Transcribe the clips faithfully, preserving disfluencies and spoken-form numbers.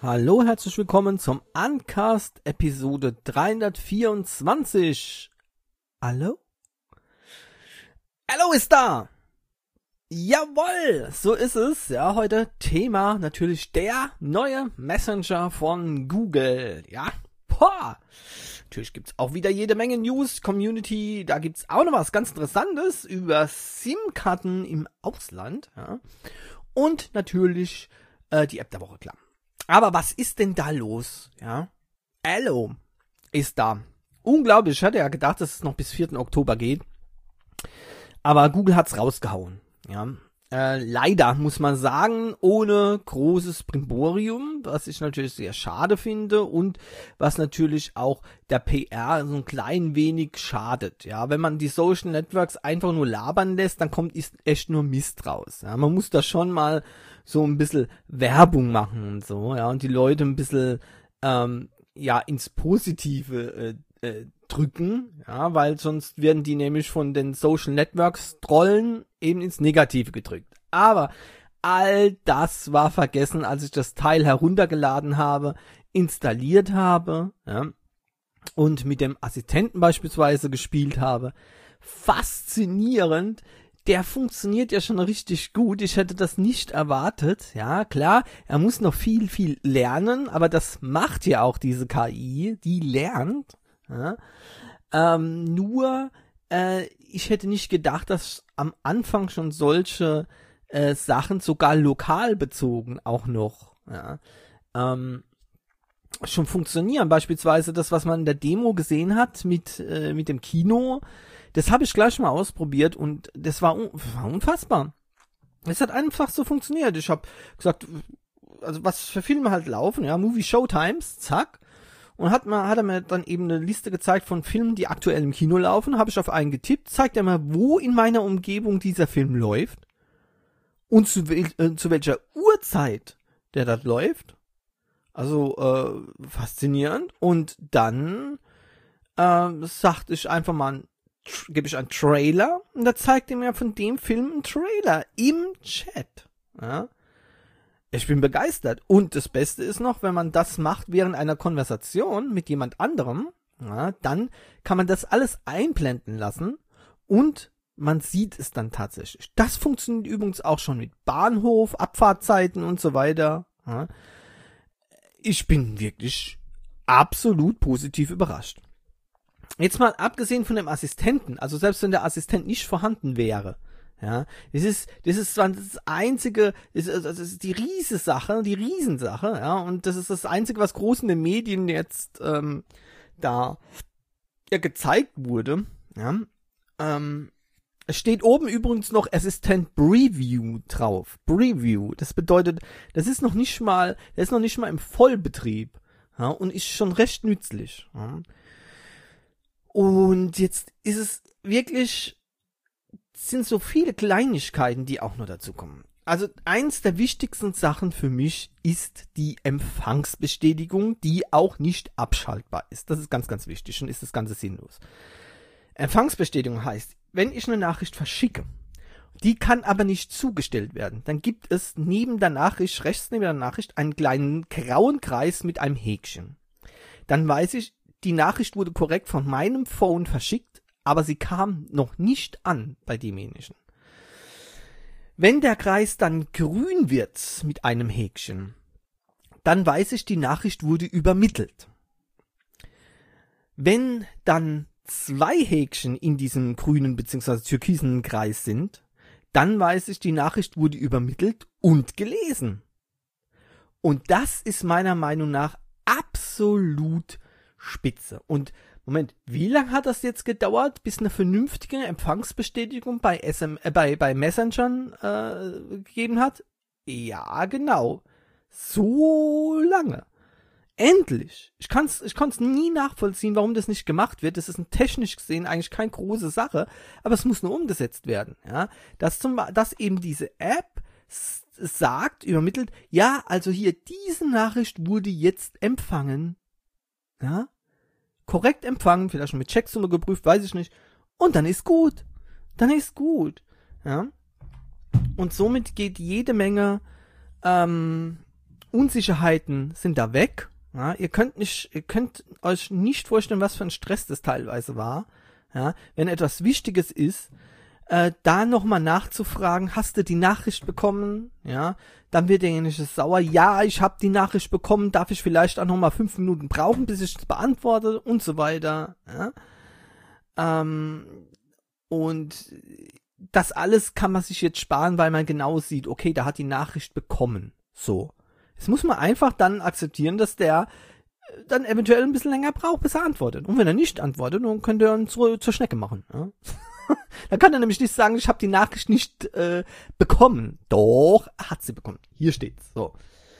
Hallo, herzlich willkommen zum Uncast Episode dreihundertvierundzwanzig. Hallo? Hallo ist da! Jawohl, so ist es. Ja, heute Thema natürlich der neue Messenger von Google. Ja, boah. Natürlich gibt's auch wieder jede Menge News, Community. Da gibt's auch noch was ganz Interessantes über SIM-Karten im Ausland. Ja. Und natürlich äh, die App der Woche, klar. Aber was ist denn da los? Ja, Allo ist da. Unglaublich, ich hatte ja gedacht, dass es noch bis vierten Oktober geht. Aber Google hat's rausgehauen. Ja, äh, leider muss man sagen, ohne großes Brimborium, was ich natürlich sehr schade finde und was natürlich auch der P R so ein klein wenig schadet. Ja, wenn man die Social Networks einfach nur labern lässt, dann kommt echt nur Mist raus. Ja, man muss da schon mal so ein bisschen Werbung machen und so, ja, und die Leute ein bisschen, ähm, ja, ins Positive äh, äh, drücken, ja, weil sonst werden die nämlich von den Social Networks Trollen eben ins Negative gedrückt. Aber all das war vergessen, als ich das Teil heruntergeladen habe, installiert habe, ja, und mit dem Assistenten beispielsweise gespielt habe. Faszinierend. Der funktioniert ja schon richtig gut. Ich hätte das nicht erwartet. Ja, klar, er muss noch viel, viel lernen, aber das macht ja auch diese K I. Die lernt. Ja. Ähm, nur, äh, ich hätte nicht gedacht, dass am Anfang schon solche äh, Sachen sogar lokal bezogen auch noch, ja, ähm, schon funktionieren. Beispielsweise das, was man in der Demo gesehen hat mit, äh, mit dem Kino. Das habe ich gleich mal ausprobiert und das war, un- war unfassbar. Es hat einfach so funktioniert. Ich habe gesagt, also was für Filme halt laufen, ja, Movie Showtimes, zack. Und hat, man, hat er mir dann eben eine Liste gezeigt von Filmen, die aktuell im Kino laufen. Habe ich auf einen getippt, zeigt er mir, wo in meiner Umgebung dieser Film läuft und zu, wel- äh, zu welcher Uhrzeit der dort läuft. Also äh, faszinierend. Und dann äh, sagte ich einfach mal, tr- gebe ich einen Trailer und da zeigt er mir von dem Film einen Trailer im Chat. Ja. Ich bin begeistert. Und das Beste ist noch, wenn man das macht während einer Konversation mit jemand anderem, ja, dann kann man das alles einblenden lassen und man sieht es dann tatsächlich. Das funktioniert übrigens auch schon mit Bahnhof, Abfahrtzeiten und so weiter. Ja. Ich bin wirklich absolut positiv überrascht. Jetzt mal abgesehen von dem Assistenten, also selbst wenn der Assistent nicht vorhanden wäre, ja, das ist, das ist zwar das einzige, das ist, das ist die Riesensache, die Riesensache, ja, und das ist das einzige, was groß in den Medien jetzt ähm, da ja, gezeigt wurde, ja. Ähm, es steht oben übrigens noch Assistent Preview drauf. Preview, das bedeutet, das ist noch nicht mal, das ist noch nicht mal im Vollbetrieb, ja, und ist schon recht nützlich. Ja. Und jetzt ist es wirklich, sind so viele Kleinigkeiten, die auch noch dazu kommen. Also eins der wichtigsten Sachen für mich ist die Empfangsbestätigung, die auch nicht abschaltbar ist. Das ist ganz, ganz wichtig und ist das Ganze sinnlos. Empfangsbestätigung heißt, wenn ich eine Nachricht verschicke, die kann aber nicht zugestellt werden, dann gibt es neben der Nachricht, rechts neben der Nachricht, einen kleinen grauen Kreis mit einem Häkchen. Dann weiß ich, die Nachricht wurde korrekt von meinem Phone verschickt, aber sie kam noch nicht an bei demjenigen. Wenn der Kreis dann grün wird mit einem Häkchen, dann weiß ich, die Nachricht wurde übermittelt. Wenn dann zwei Häkchen in diesem grünen bzw. türkisen Kreis sind, dann weiß ich, die Nachricht wurde übermittelt und gelesen. Und das ist meiner Meinung nach absolut spitze. Und Moment, wie lange hat das jetzt gedauert, bis eine vernünftige Empfangsbestätigung bei S M, äh, bei, bei Messengern äh, gegeben hat? Ja, genau. So lange. Endlich. Ich kann's, ich konnte es nie nachvollziehen, warum das nicht gemacht wird. Das ist technisch gesehen eigentlich keine große Sache, aber es muss nur umgesetzt werden. Ja, dass zum, dass eben diese App s- sagt, übermittelt, ja, also hier diese Nachricht wurde jetzt empfangen. Ja, korrekt empfangen, vielleicht schon mit Checksumme geprüft, weiß ich nicht. Und dann ist gut. Dann ist gut. Ja. Und somit geht jede Menge ähm, Unsicherheiten sind da weg. Ja, ihr könnt nicht, ihr könnt euch nicht vorstellen, was für ein Stress das teilweise war. Ja, wenn etwas Wichtiges ist, äh, da nochmal nachzufragen, hast du die Nachricht bekommen? Ja, dann wird derjenige sauer. Ja, ich habe die Nachricht bekommen, darf ich vielleicht auch nochmal fünf Minuten brauchen, bis ich es beantworte und so weiter. Ja, ähm, und das alles kann man sich jetzt sparen, weil man genau sieht, okay, da hat die Nachricht bekommen. So. Jetzt muss man einfach dann akzeptieren, dass der dann eventuell ein bisschen länger braucht, bis er antwortet. Und wenn er nicht antwortet, dann könnt ihr ihn zur, zur Schnecke machen. Ja? Dann kann er nämlich nicht sagen, ich habe die Nachricht nicht äh, bekommen. Doch, hat sie bekommen. Hier steht's. So.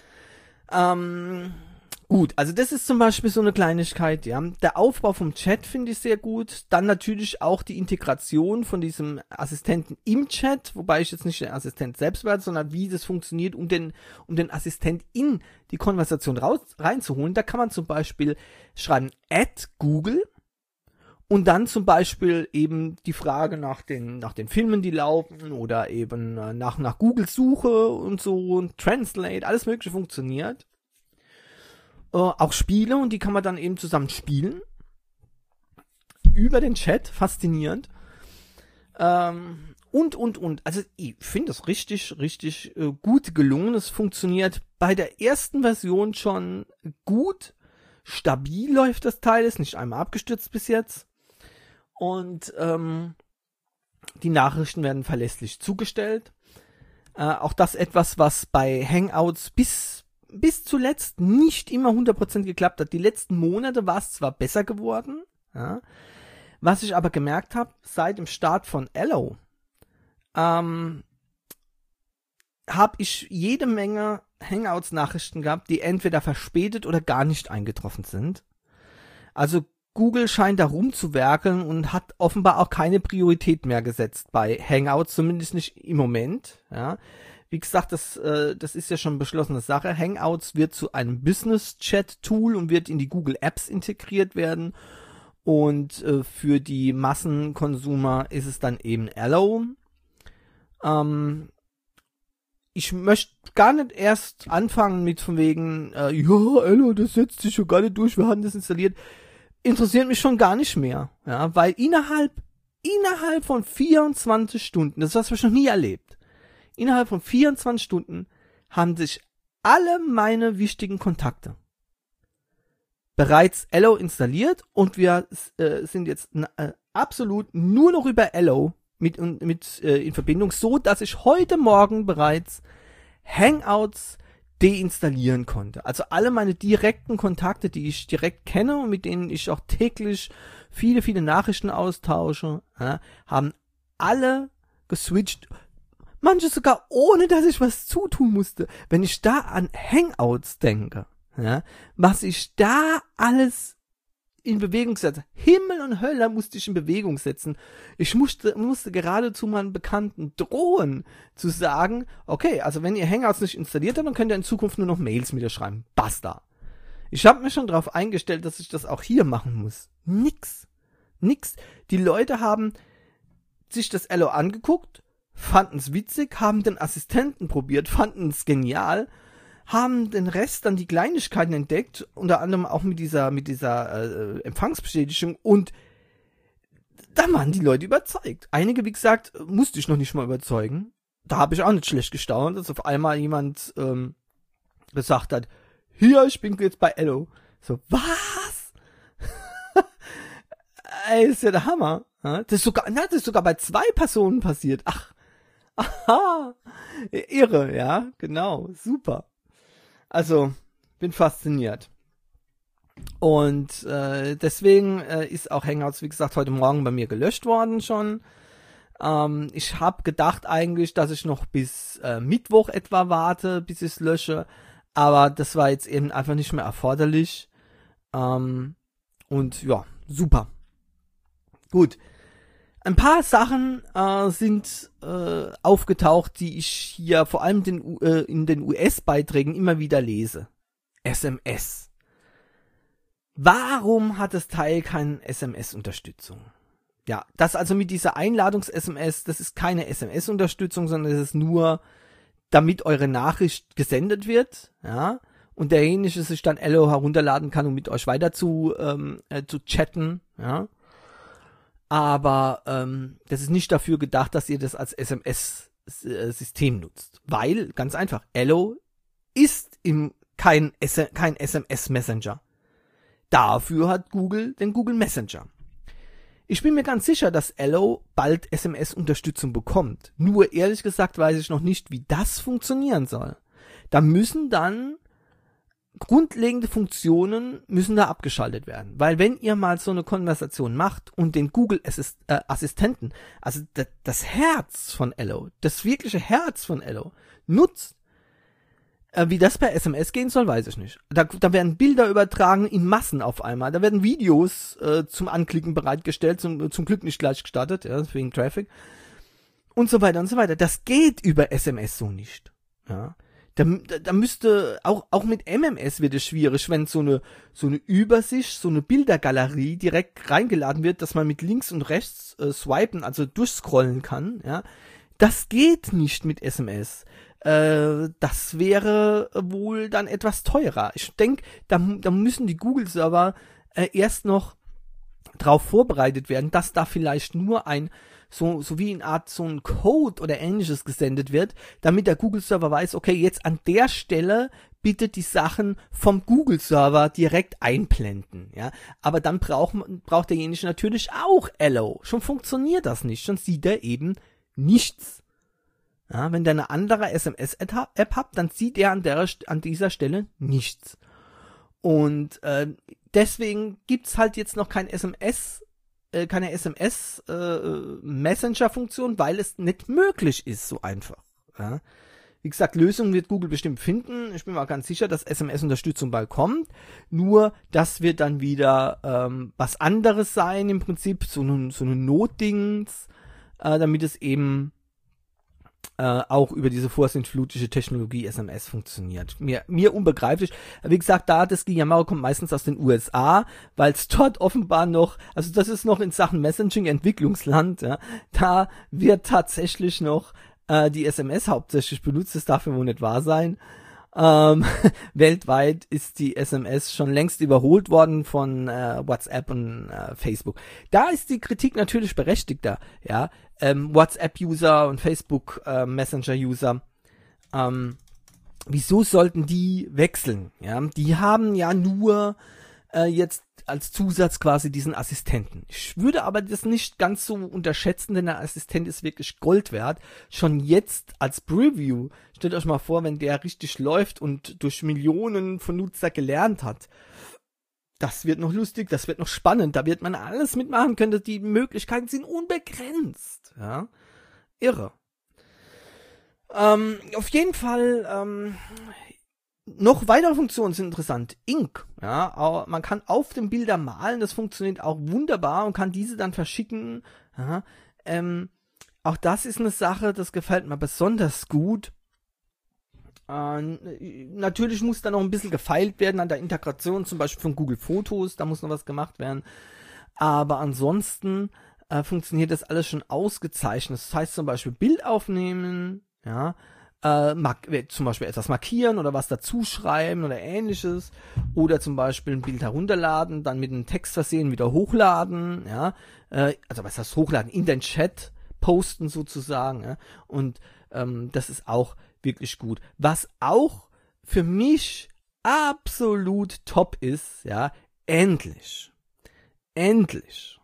Ähm, gut, also das ist zum Beispiel so eine Kleinigkeit, ja. Der Aufbau vom Chat finde ich sehr gut. Dann natürlich auch die Integration von diesem Assistenten im Chat, wobei ich jetzt nicht den Assistent selbst werde, sondern wie das funktioniert, um den, um den Assistent in die Konversation raus, reinzuholen. Da kann man zum Beispiel schreiben at Google und dann zum Beispiel eben die Frage nach den, nach den Filmen, die laufen oder eben nach, nach Google Suche und so und Translate, alles mögliche funktioniert. Äh, auch Spiele und die kann man dann eben zusammen spielen. Über den Chat, faszinierend. Ähm, und, und, und. Also ich finde das richtig, richtig äh, gut gelungen. Es funktioniert bei der ersten Version schon gut. Stabil läuft das Teil, ist nicht einmal abgestürzt bis jetzt. Und ähm, die Nachrichten werden verlässlich zugestellt. Äh, auch das etwas, was bei Hangouts bis bis zuletzt nicht immer hundert Prozent geklappt hat. Die letzten Monate war es zwar besser geworden, ja, was ich aber gemerkt habe, seit dem Start von Allo, ähm, habe ich jede Menge Hangouts-Nachrichten gehabt, die entweder verspätet oder gar nicht eingetroffen sind. Also Google scheint da rumzuwerkeln und hat offenbar auch keine Priorität mehr gesetzt bei Hangouts, zumindest nicht im Moment. Ja. Wie gesagt, das, äh, das ist ja schon beschlossene Sache. Hangouts wird zu einem Business-Chat-Tool und wird in die Google Apps integriert werden. Und äh, für die Massenkonsumer ist es dann eben Allo. Ähm, ich möchte gar nicht erst anfangen mit von wegen, äh, ja, Allo, das setzt sich schon gar nicht durch, wir haben das installiert. Interessiert mich schon gar nicht mehr, ja, weil innerhalb, innerhalb von vierundzwanzig Stunden, das hast du noch nie erlebt, innerhalb von vierundzwanzig Stunden haben sich alle meine wichtigen Kontakte bereits Allo installiert und wir äh, sind jetzt äh, absolut nur noch über Allo mit, mit äh, in Verbindung, so dass ich heute Morgen bereits Hangouts deinstallieren konnte. Also alle meine direkten Kontakte, die ich direkt kenne und mit denen ich auch täglich viele, viele Nachrichten austausche, ja, haben alle geswitcht. Manche sogar ohne, dass ich was zutun musste. Wenn ich da an Hangouts denke, ja, was ich da alles in Bewegung setze. Himmel und Hölle musste ich in Bewegung setzen. Ich musste, musste geradezu meinen Bekannten drohen, zu sagen, okay, also wenn ihr Hangouts nicht installiert habt, dann könnt ihr in Zukunft nur noch Mails mit ihr schreiben. Basta. Ich habe mich schon darauf eingestellt, dass ich das auch hier machen muss. Nix. Nix. Die Leute haben sich das Allo angeguckt, fanden es witzig, haben den Assistenten probiert, fanden es genial, haben den Rest dann die Kleinigkeiten entdeckt, unter anderem auch mit dieser mit dieser äh, Empfangsbestätigung, und da waren die Leute überzeugt. Einige, wie gesagt, musste ich noch nicht mal überzeugen. Da habe ich auch nicht schlecht gestaunt, dass auf einmal jemand ähm, gesagt hat, hier, ich bin jetzt bei Allo. So, was? Ey, ist ja der Hammer. Das ist sogar, na, das ist sogar bei zwei Personen passiert. Ach, aha, irre, ja, genau, super. Also, bin fasziniert. Und äh, deswegen äh, ist auch Hangouts, wie gesagt, heute Morgen bei mir gelöscht worden schon. Ähm, ich habe gedacht eigentlich, dass ich noch bis äh, Mittwoch etwa warte, bis ich es lösche. Aber das war jetzt eben einfach nicht mehr erforderlich. Ähm, und ja, super. Gut. Ein paar Sachen äh, sind äh, aufgetaucht, die ich hier vor allem den, äh, in den U S-Beiträgen immer wieder lese. S M S. Warum hat das Teil keine S M S-Unterstützung? Ja, das also mit dieser Einladungs-S M S, das ist keine S M S-Unterstützung, sondern das ist nur damit eure Nachricht gesendet wird, ja, und derjenige sich dann Allo herunterladen kann, um mit euch weiter zu, ähm, äh, zu chatten, ja. Aber ähm, das ist nicht dafür gedacht, dass ihr das als S M S-System nutzt. Weil, ganz einfach, Allo ist im, kein, S- kein S M S-Messenger. Dafür hat Google den Google Messenger. Ich bin mir ganz sicher, dass Allo bald S M S-Unterstützung bekommt. Nur ehrlich gesagt weiß ich noch nicht, wie das funktionieren soll. Da müssen dann grundlegende Funktionen müssen da abgeschaltet werden. Weil wenn ihr mal so eine Konversation macht und den Google Assist, äh, Assistenten, also das, das Herz von Allo, das wirkliche Herz von Allo nutzt, äh, wie das per S M S gehen soll, weiß ich nicht. Da, da werden Bilder übertragen in Massen auf einmal. Da werden Videos äh, zum Anklicken bereitgestellt, zum, zum Glück nicht gleich gestartet, ja, wegen Traffic. Und so weiter und so weiter. Das geht über S M S so nicht. Ja. Da, da, da müsste, auch, auch mit M M S wird es schwierig, wenn so eine, so eine Übersicht, so eine Bildergalerie direkt reingeladen wird, dass man mit links und rechts äh, swipen, also durchscrollen kann, ja. Das geht nicht mit S M S. Äh, das wäre wohl dann etwas teurer. Ich denke, da, da müssen die Google-Server äh, erst noch drauf vorbereitet werden, dass da vielleicht nur ein so, so wie eine Art so ein Code oder ähnliches gesendet wird, damit der Google-Server weiß, okay, jetzt an der Stelle bitte die Sachen vom Google-Server direkt einblenden, ja. Aber dann braucht, braucht derjenige natürlich auch Allo. Schon funktioniert das nicht, schon sieht er eben nichts. Ja, wenn der eine andere S M S-App habt, dann sieht er an, der, an dieser Stelle nichts. Und äh, deswegen gibt's halt jetzt noch kein S M S, äh, keine S M S-Messenger-Funktion, äh, weil es nicht möglich ist, so einfach. Ja. Wie gesagt, Lösungen wird Google bestimmt finden. Ich bin mir auch ganz sicher, dass S M S-Unterstützung bald kommt. Nur, das wird dann wieder ähm, was anderes sein, im Prinzip, so ein so eine Notdings, äh, damit es eben Äh, auch über diese vorsintflutige Technologie S M S funktioniert. Mir, mir unbegreiflich. Wie gesagt, da das Gejammer kommt meistens aus den U S A, weil es dort offenbar noch, also das ist noch in Sachen Messaging Entwicklungsland, ja, da wird tatsächlich noch äh, die S M S hauptsächlich benutzt, das darf ja wohl nicht wahr sein. Ähm, weltweit ist die S M S schon längst überholt worden von äh, WhatsApp und äh, Facebook. Da ist die Kritik natürlich berechtigter, ja. Ähm, WhatsApp-User und Facebook-Messenger-User, ähm, wieso sollten die wechseln? Ja, die haben ja nur äh, jetzt als Zusatz quasi diesen Assistenten. Ich würde aber das nicht ganz so unterschätzen, denn der Assistent ist wirklich Gold wert. Schon jetzt als Preview, stellt euch mal vor, wenn der richtig läuft und durch Millionen von Nutzer gelernt hat. Das wird noch lustig, das wird noch spannend, da wird man alles mitmachen können, die Möglichkeiten sind unbegrenzt. Ja, irre. Ähm, auf jeden Fall, ähm, noch weitere Funktionen sind interessant. Ink, ja, auch, man kann auf den Bilder malen, das funktioniert auch wunderbar und kann diese dann verschicken. Ja, ähm, auch das ist eine Sache, das gefällt mir besonders gut. Äh, natürlich muss da noch ein bisschen gefeilt werden an der Integration, zum Beispiel von Google Fotos, da muss noch was gemacht werden. Aber ansonsten äh, funktioniert das alles schon ausgezeichnet. Das heißt zum Beispiel Bild aufnehmen, ja, äh, mark- zum Beispiel etwas markieren oder was dazu schreiben oder ähnliches. Oder zum Beispiel ein Bild herunterladen, dann mit einem Text versehen, wieder hochladen, ja. Äh, also was heißt hochladen? In den Chat posten sozusagen, ja. Und ähm, das ist auch wirklich gut. Was auch für mich absolut top ist, ja, endlich, endlich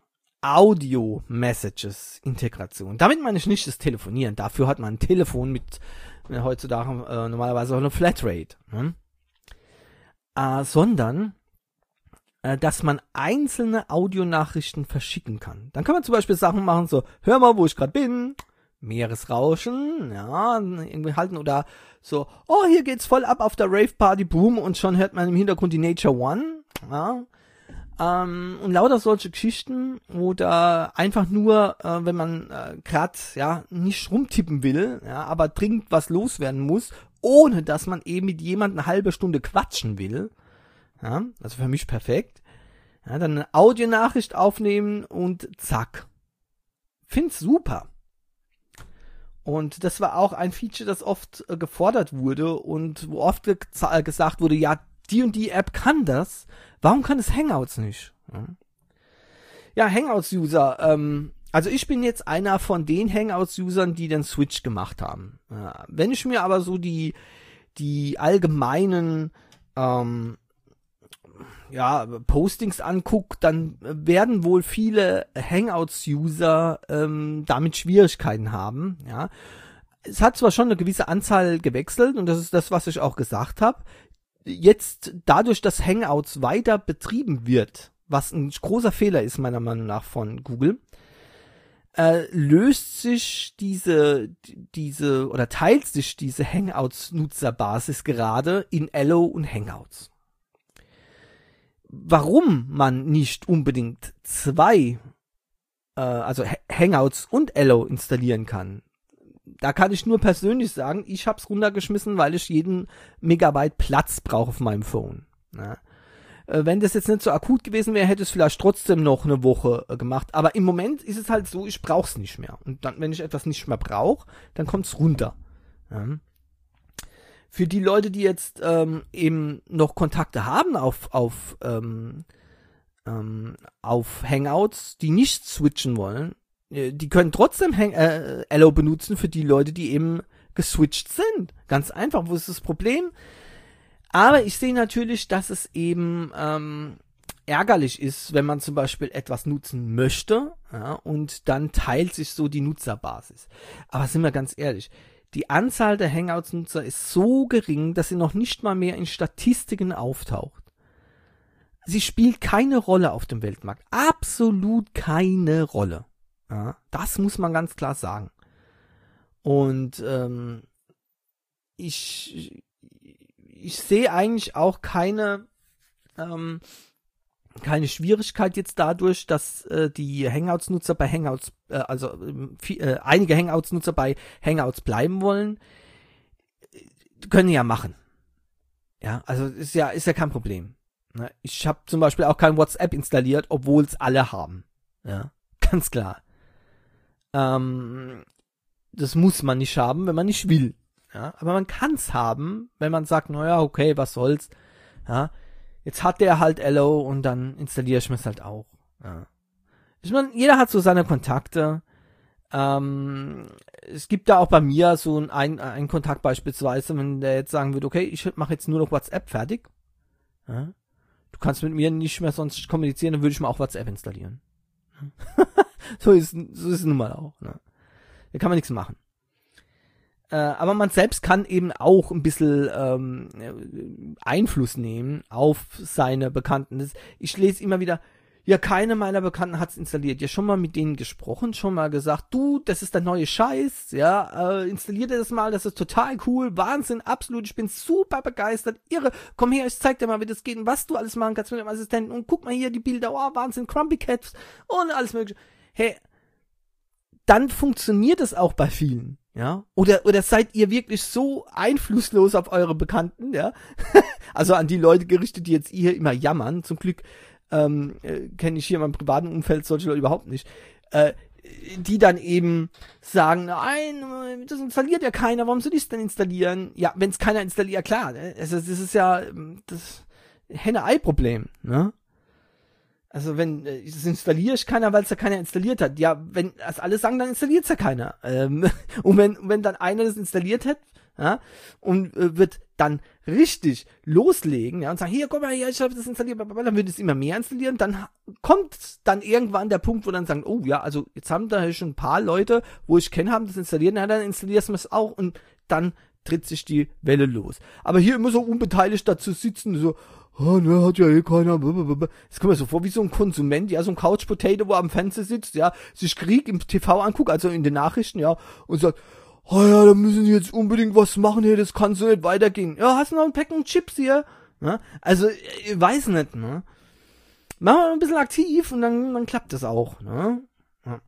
Audio-Messages-Integration. Damit meine ich nicht das Telefonieren. Dafür hat man ein Telefon mit äh, heutzutage äh, normalerweise auch eine Flatrate, ne? Äh, sondern äh, dass man einzelne Audionachrichten verschicken kann. Dann kann man zum Beispiel Sachen machen, so, hör mal, wo ich gerade bin, Meeresrauschen, ja, irgendwie halten oder so, oh, hier geht's voll ab auf der Rave-Party, boom, und schon hört man im Hintergrund die Nature One, ja, ähm, und lauter solche Geschichten oder einfach nur, äh, wenn man äh, gerade, ja, nicht rumtippen will, ja, aber dringend was loswerden muss, ohne dass man eben mit jemandem eine halbe Stunde quatschen will, ja, also für mich perfekt, ja, dann eine Audionachricht aufnehmen und zack. Find's super. Und das war auch ein Feature, das oft äh, gefordert wurde und wo oft ge- gesagt wurde, ja, die und die App kann das, warum kann es Hangouts nicht? Ja, ja Hangouts-User, ähm, also ich bin jetzt einer von den Hangouts-Usern, die den Switch gemacht haben. Ja, wenn ich mir aber so die, die allgemeinen ähm, ja, Postings anguckt, dann werden wohl viele Hangouts-User ähm, damit Schwierigkeiten haben. Ja, es hat zwar schon eine gewisse Anzahl gewechselt und das ist das, was ich auch gesagt habe. Jetzt dadurch, dass Hangouts weiter betrieben wird, was ein großer Fehler ist meiner Meinung nach von Google, äh, löst sich diese diese oder teilt sich diese Hangouts-Nutzerbasis gerade in Allo und Hangouts. Warum man nicht unbedingt zwei, äh, also Hangouts und Allo installieren kann, da kann ich nur persönlich sagen, ich hab's runtergeschmissen, weil ich jeden Megabyte Platz brauche auf meinem Phone. Ja. Äh, wenn das jetzt nicht so akut gewesen wäre, hätte es vielleicht trotzdem noch eine Woche äh, gemacht. Aber im Moment ist es halt so, ich brauch's nicht mehr. Und dann, wenn ich etwas nicht mehr brauche, dann kommt's runter. Ja. Für die Leute, die jetzt ähm, eben noch Kontakte haben auf auf ähm, ähm, auf Hangouts, die nicht switchen wollen, äh, die können trotzdem Hang äh, Allo benutzen für die Leute, die eben geswitcht sind. Ganz einfach, wo ist das Problem? Aber ich sehe natürlich, dass es eben ähm, ärgerlich ist, wenn man zum Beispiel etwas nutzen möchte, ja, und dann teilt sich so die Nutzerbasis. Aber sind wir ganz ehrlich, die Anzahl der Hangouts-Nutzer ist so gering, dass sie noch nicht mal mehr in Statistiken auftaucht. Sie spielt keine Rolle auf dem Weltmarkt. Absolut keine Rolle. Ja, das muss man ganz klar sagen. Und ähm, ich, ich sehe eigentlich auch keine, ähm, keine Schwierigkeit jetzt dadurch, dass äh, die Hangouts-Nutzer bei Hangouts, äh, also äh, äh, einige Hangouts-Nutzer bei Hangouts bleiben wollen, können ja machen. Ja, also ist ja ist ja kein Problem. Ne? Ich habe zum Beispiel auch kein WhatsApp installiert, obwohl es alle haben. Ja, ganz klar. Ähm, das muss man nicht haben, wenn man nicht will. Ja, aber man kann es haben, wenn man sagt, naja, okay, was soll's. Ja. Jetzt hat der halt Allo und dann installiere ich mir es halt auch. Ja. Ich meine, jeder hat so seine Kontakte. Ähm, es gibt da auch bei mir so ein, ein Kontakt beispielsweise, wenn der jetzt sagen würde, okay, ich mache jetzt nur noch WhatsApp fertig. Ja. Du kannst mit mir nicht mehr sonst kommunizieren, dann würde ich mir auch WhatsApp installieren. so ist so ist es nun mal auch. Ne? Da kann man nichts machen. Äh, aber man selbst kann eben auch ein bisschen ähm, Einfluss nehmen auf seine Bekannten. Das, ich lese immer wieder, ja, keine meiner Bekannten hat's installiert. Ja, schon mal mit denen gesprochen, schon mal gesagt, du, das ist der neue Scheiß, ja, äh, installiert ihr das mal, das ist total cool, Wahnsinn, absolut, ich bin super begeistert, irre, komm her, ich zeig dir mal, wie das geht und was du alles machen kannst mit dem Assistenten und guck mal hier die Bilder, oh, Wahnsinn, Crumpy Cats und alles mögliche. Hey, dann funktioniert es auch bei vielen. Ja, oder, oder seid ihr wirklich so einflusslos auf eure Bekannten, ja? Also an die Leute gerichtet, die jetzt hier immer jammern. Zum Glück ähm, äh, kenne ich hier in meinem privaten Umfeld solche Leute überhaupt nicht. Äh, die dann eben sagen, nein, das installiert ja keiner, warum soll ich es denn installieren? Ja, wenn es keiner installiert, klar, also das ist ja das Henne-Ei-Problem, ne? Also wenn, das installiere ich keiner, weil es ja keiner installiert hat. Ja, wenn das alle sagen, dann installiert es ja keiner. Ähm, und wenn wenn dann einer das installiert hat, ja, und äh, wird dann richtig loslegen, ja, und sagen, hier, guck mal, hier, ich habe das installiert, dann wird es immer mehr installieren, dann kommt dann irgendwann der Punkt, wo dann sagen, oh ja, also jetzt haben da schon ein paar Leute, wo ich kenne, haben das installiert, na, dann installierst du es auch und dann tritt sich die Welle los. Aber hier immer so unbeteiligt dazu sitzen, so, oh, ne, hat ja eh keiner. Das kommt mir so vor wie so ein Konsument, ja, so ein Couch Potato, wo am Fenster sitzt, ja, sich Krieg im T V anguckt, also in den Nachrichten, ja, und sagt, oh ja, da müssen die jetzt unbedingt was machen hier, das kann so nicht weitergehen. Ja, hast du noch ein Packen Chips hier? Ja, also, ich weiß nicht, ne. Machen wir ein bisschen aktiv und dann, dann klappt das auch, ne. Ja.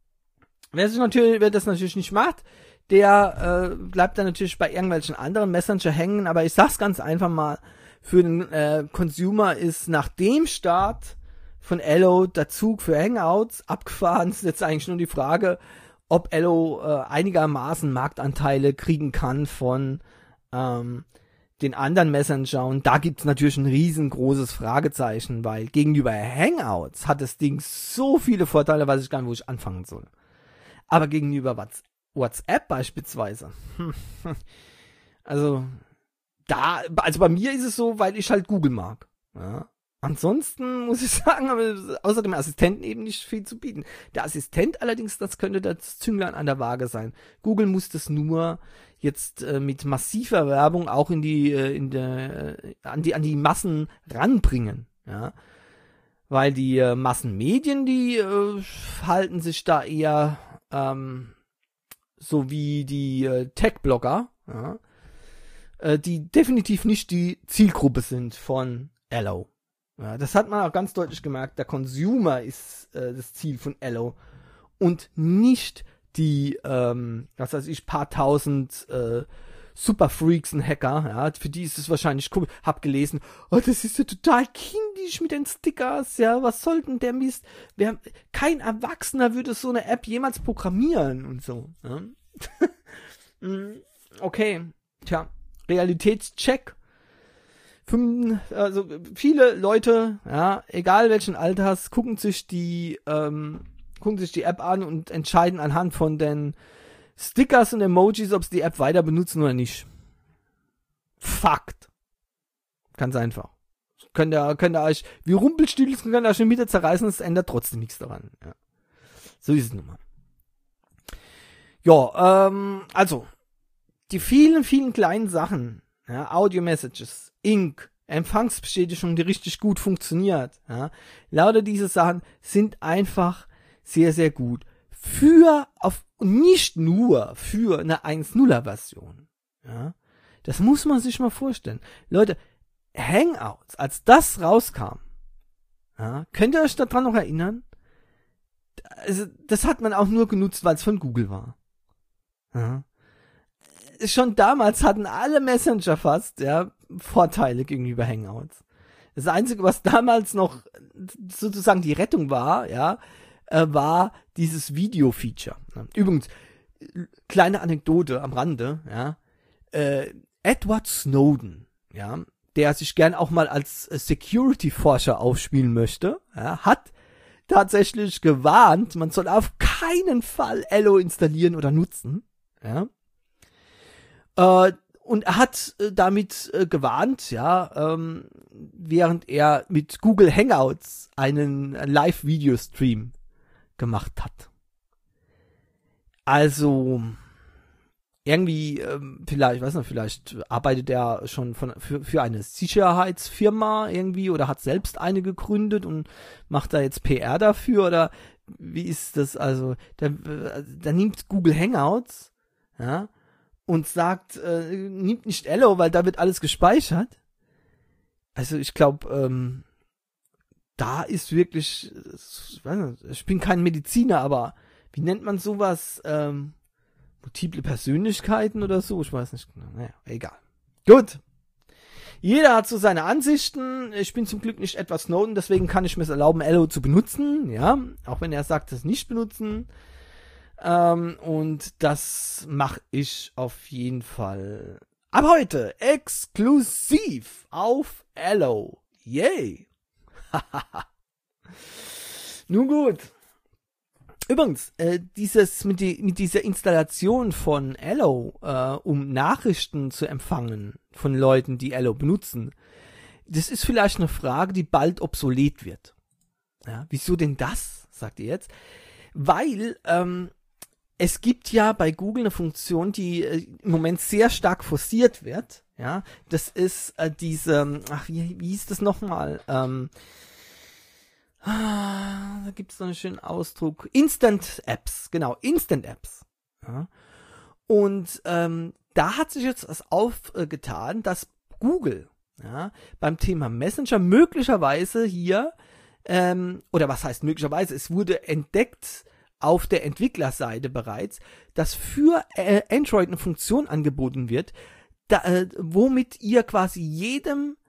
Wer sich natürlich, wer das natürlich nicht macht, der äh, bleibt dann natürlich bei irgendwelchen anderen Messenger hängen, aber ich sag's ganz einfach mal, für den äh, Consumer ist nach dem Start von Allo der Zug für Hangouts abgefahren. Es ist jetzt eigentlich nur die Frage, ob Allo äh, einigermaßen Marktanteile kriegen kann von ähm, den anderen Messenger. Und da gibt's natürlich ein riesengroßes Fragezeichen, weil gegenüber Hangouts hat das Ding so viele Vorteile, weiß ich gar nicht, wo ich anfangen soll. Aber gegenüber WhatsApp beispielsweise, also da, also bei mir ist es so, weil ich halt Google mag. Ja. Ansonsten muss ich sagen, aber außer dem Assistenten eben nicht viel zu bieten. Der Assistent allerdings, das könnte das Zünglein an der Waage sein. Google muss das nur jetzt äh, mit massiver Werbung auch in die äh, in der äh, an die an die Massen ranbringen, ja, weil die äh, Massenmedien, die äh, halten sich da eher ähm, so wie die äh, Tech-Blogger, ja, äh, die definitiv nicht die Zielgruppe sind von Allo. Ja, das hat man auch ganz deutlich gemerkt. Der Consumer ist äh, das Ziel von Allo und nicht die, ähm, was weiß ich, paar tausend äh, Superfreaks und Hacker. Ja, für die ist es wahrscheinlich cool. Hab gelesen, oh, das ist ja total kindisch mit den Stickers. Ja, was soll denn der Mist? Wer, kein Erwachsener würde so eine App jemals programmieren und so. Ja? Okay, tja, Realitätscheck. Also viele Leute, ja, egal welchen Alters, gucken sich die ähm, gucken sich die App an und entscheiden anhand von den Stickers und Emojis, ob sie die App weiter benutzen oder nicht. Fakt. Ganz einfach. Könnt ihr, könnt ihr euch, wie Rumpelstilzchen könnt ihr euch schon wieder zerreißen, das ändert trotzdem nichts daran. Ja. So ist es nun mal. Ja, ähm, also, die vielen, vielen kleinen Sachen, ja, Audio-Messages, Ink, Empfangsbestätigung, die richtig gut funktioniert, ja, lauter diese Sachen sind einfach sehr, sehr gut. Für, auf, nicht nur für eine eins Punkt null Version, ja. Das muss man sich mal vorstellen. Leute, Hangouts, als das rauskam, ja, könnt ihr euch daran noch erinnern? Also, das hat man auch nur genutzt, weil es von Google war. Ja. Schon damals hatten alle Messenger fast, ja, Vorteile gegenüber Hangouts. Das Einzige, was damals noch sozusagen die Rettung war, ja, äh, war dieses Video-Feature. Übrigens, kleine Anekdote am Rande, ja, äh, Edward Snowden, ja, der sich gern auch mal als Security-Forscher aufspielen möchte, ja, hat tatsächlich gewarnt, man soll auf keinen Fall Allo installieren oder nutzen, ja. Äh, und er hat äh, damit äh, gewarnt, ja, ähm, während er mit Google Hangouts einen Live-Video-Stream gemacht hat. Also, irgendwie, ähm, vielleicht, weiß nicht, vielleicht arbeitet er schon von, für, für eine Sicherheitsfirma irgendwie oder hat selbst eine gegründet und macht da jetzt P R dafür oder wie ist das? Also, da, da nimmt Google Hangouts, ja, und sagt, äh, nimmt nicht Allo, weil da wird alles gespeichert. Also ich glaube, ähm, da ist wirklich, ich weiß nicht, ich bin kein Mediziner, aber wie nennt man sowas? Ähm, multiple Persönlichkeiten oder so? Ich weiß nicht genau. Naja, egal. Gut. Jeder hat so seine Ansichten. Ich bin zum Glück nicht Edward Snowden, deswegen kann ich mir es erlauben, Allo zu benutzen. Ja, auch wenn er sagt, es nicht benutzen. Ähm, und das mache ich auf jeden Fall ab heute exklusiv auf Allo. Yay! Nun gut. Übrigens, äh, dieses mit, die, mit dieser Installation von Allo, äh, um Nachrichten zu empfangen von Leuten, die Allo benutzen, das ist vielleicht eine Frage, die bald obsolet wird. Ja, wieso denn das, sagt ihr jetzt? Weil, ähm, es gibt ja bei Google eine Funktion, die äh, im Moment sehr stark forciert wird. Ja, das ist äh, diese, ach, wie, wie hieß das nochmal? Ähm, ah, da gibt es so einen schönen Ausdruck. Instant Apps, genau, Instant Apps. Ja. Und ähm, da hat sich jetzt was aufgetan, äh, dass Google, ja, beim Thema Messenger möglicherweise hier, ähm, oder was heißt möglicherweise, es wurde entdeckt, auf der Entwicklerseite bereits, dass für äh, Android eine Funktion angeboten wird, da, äh, womit ihr quasi jedem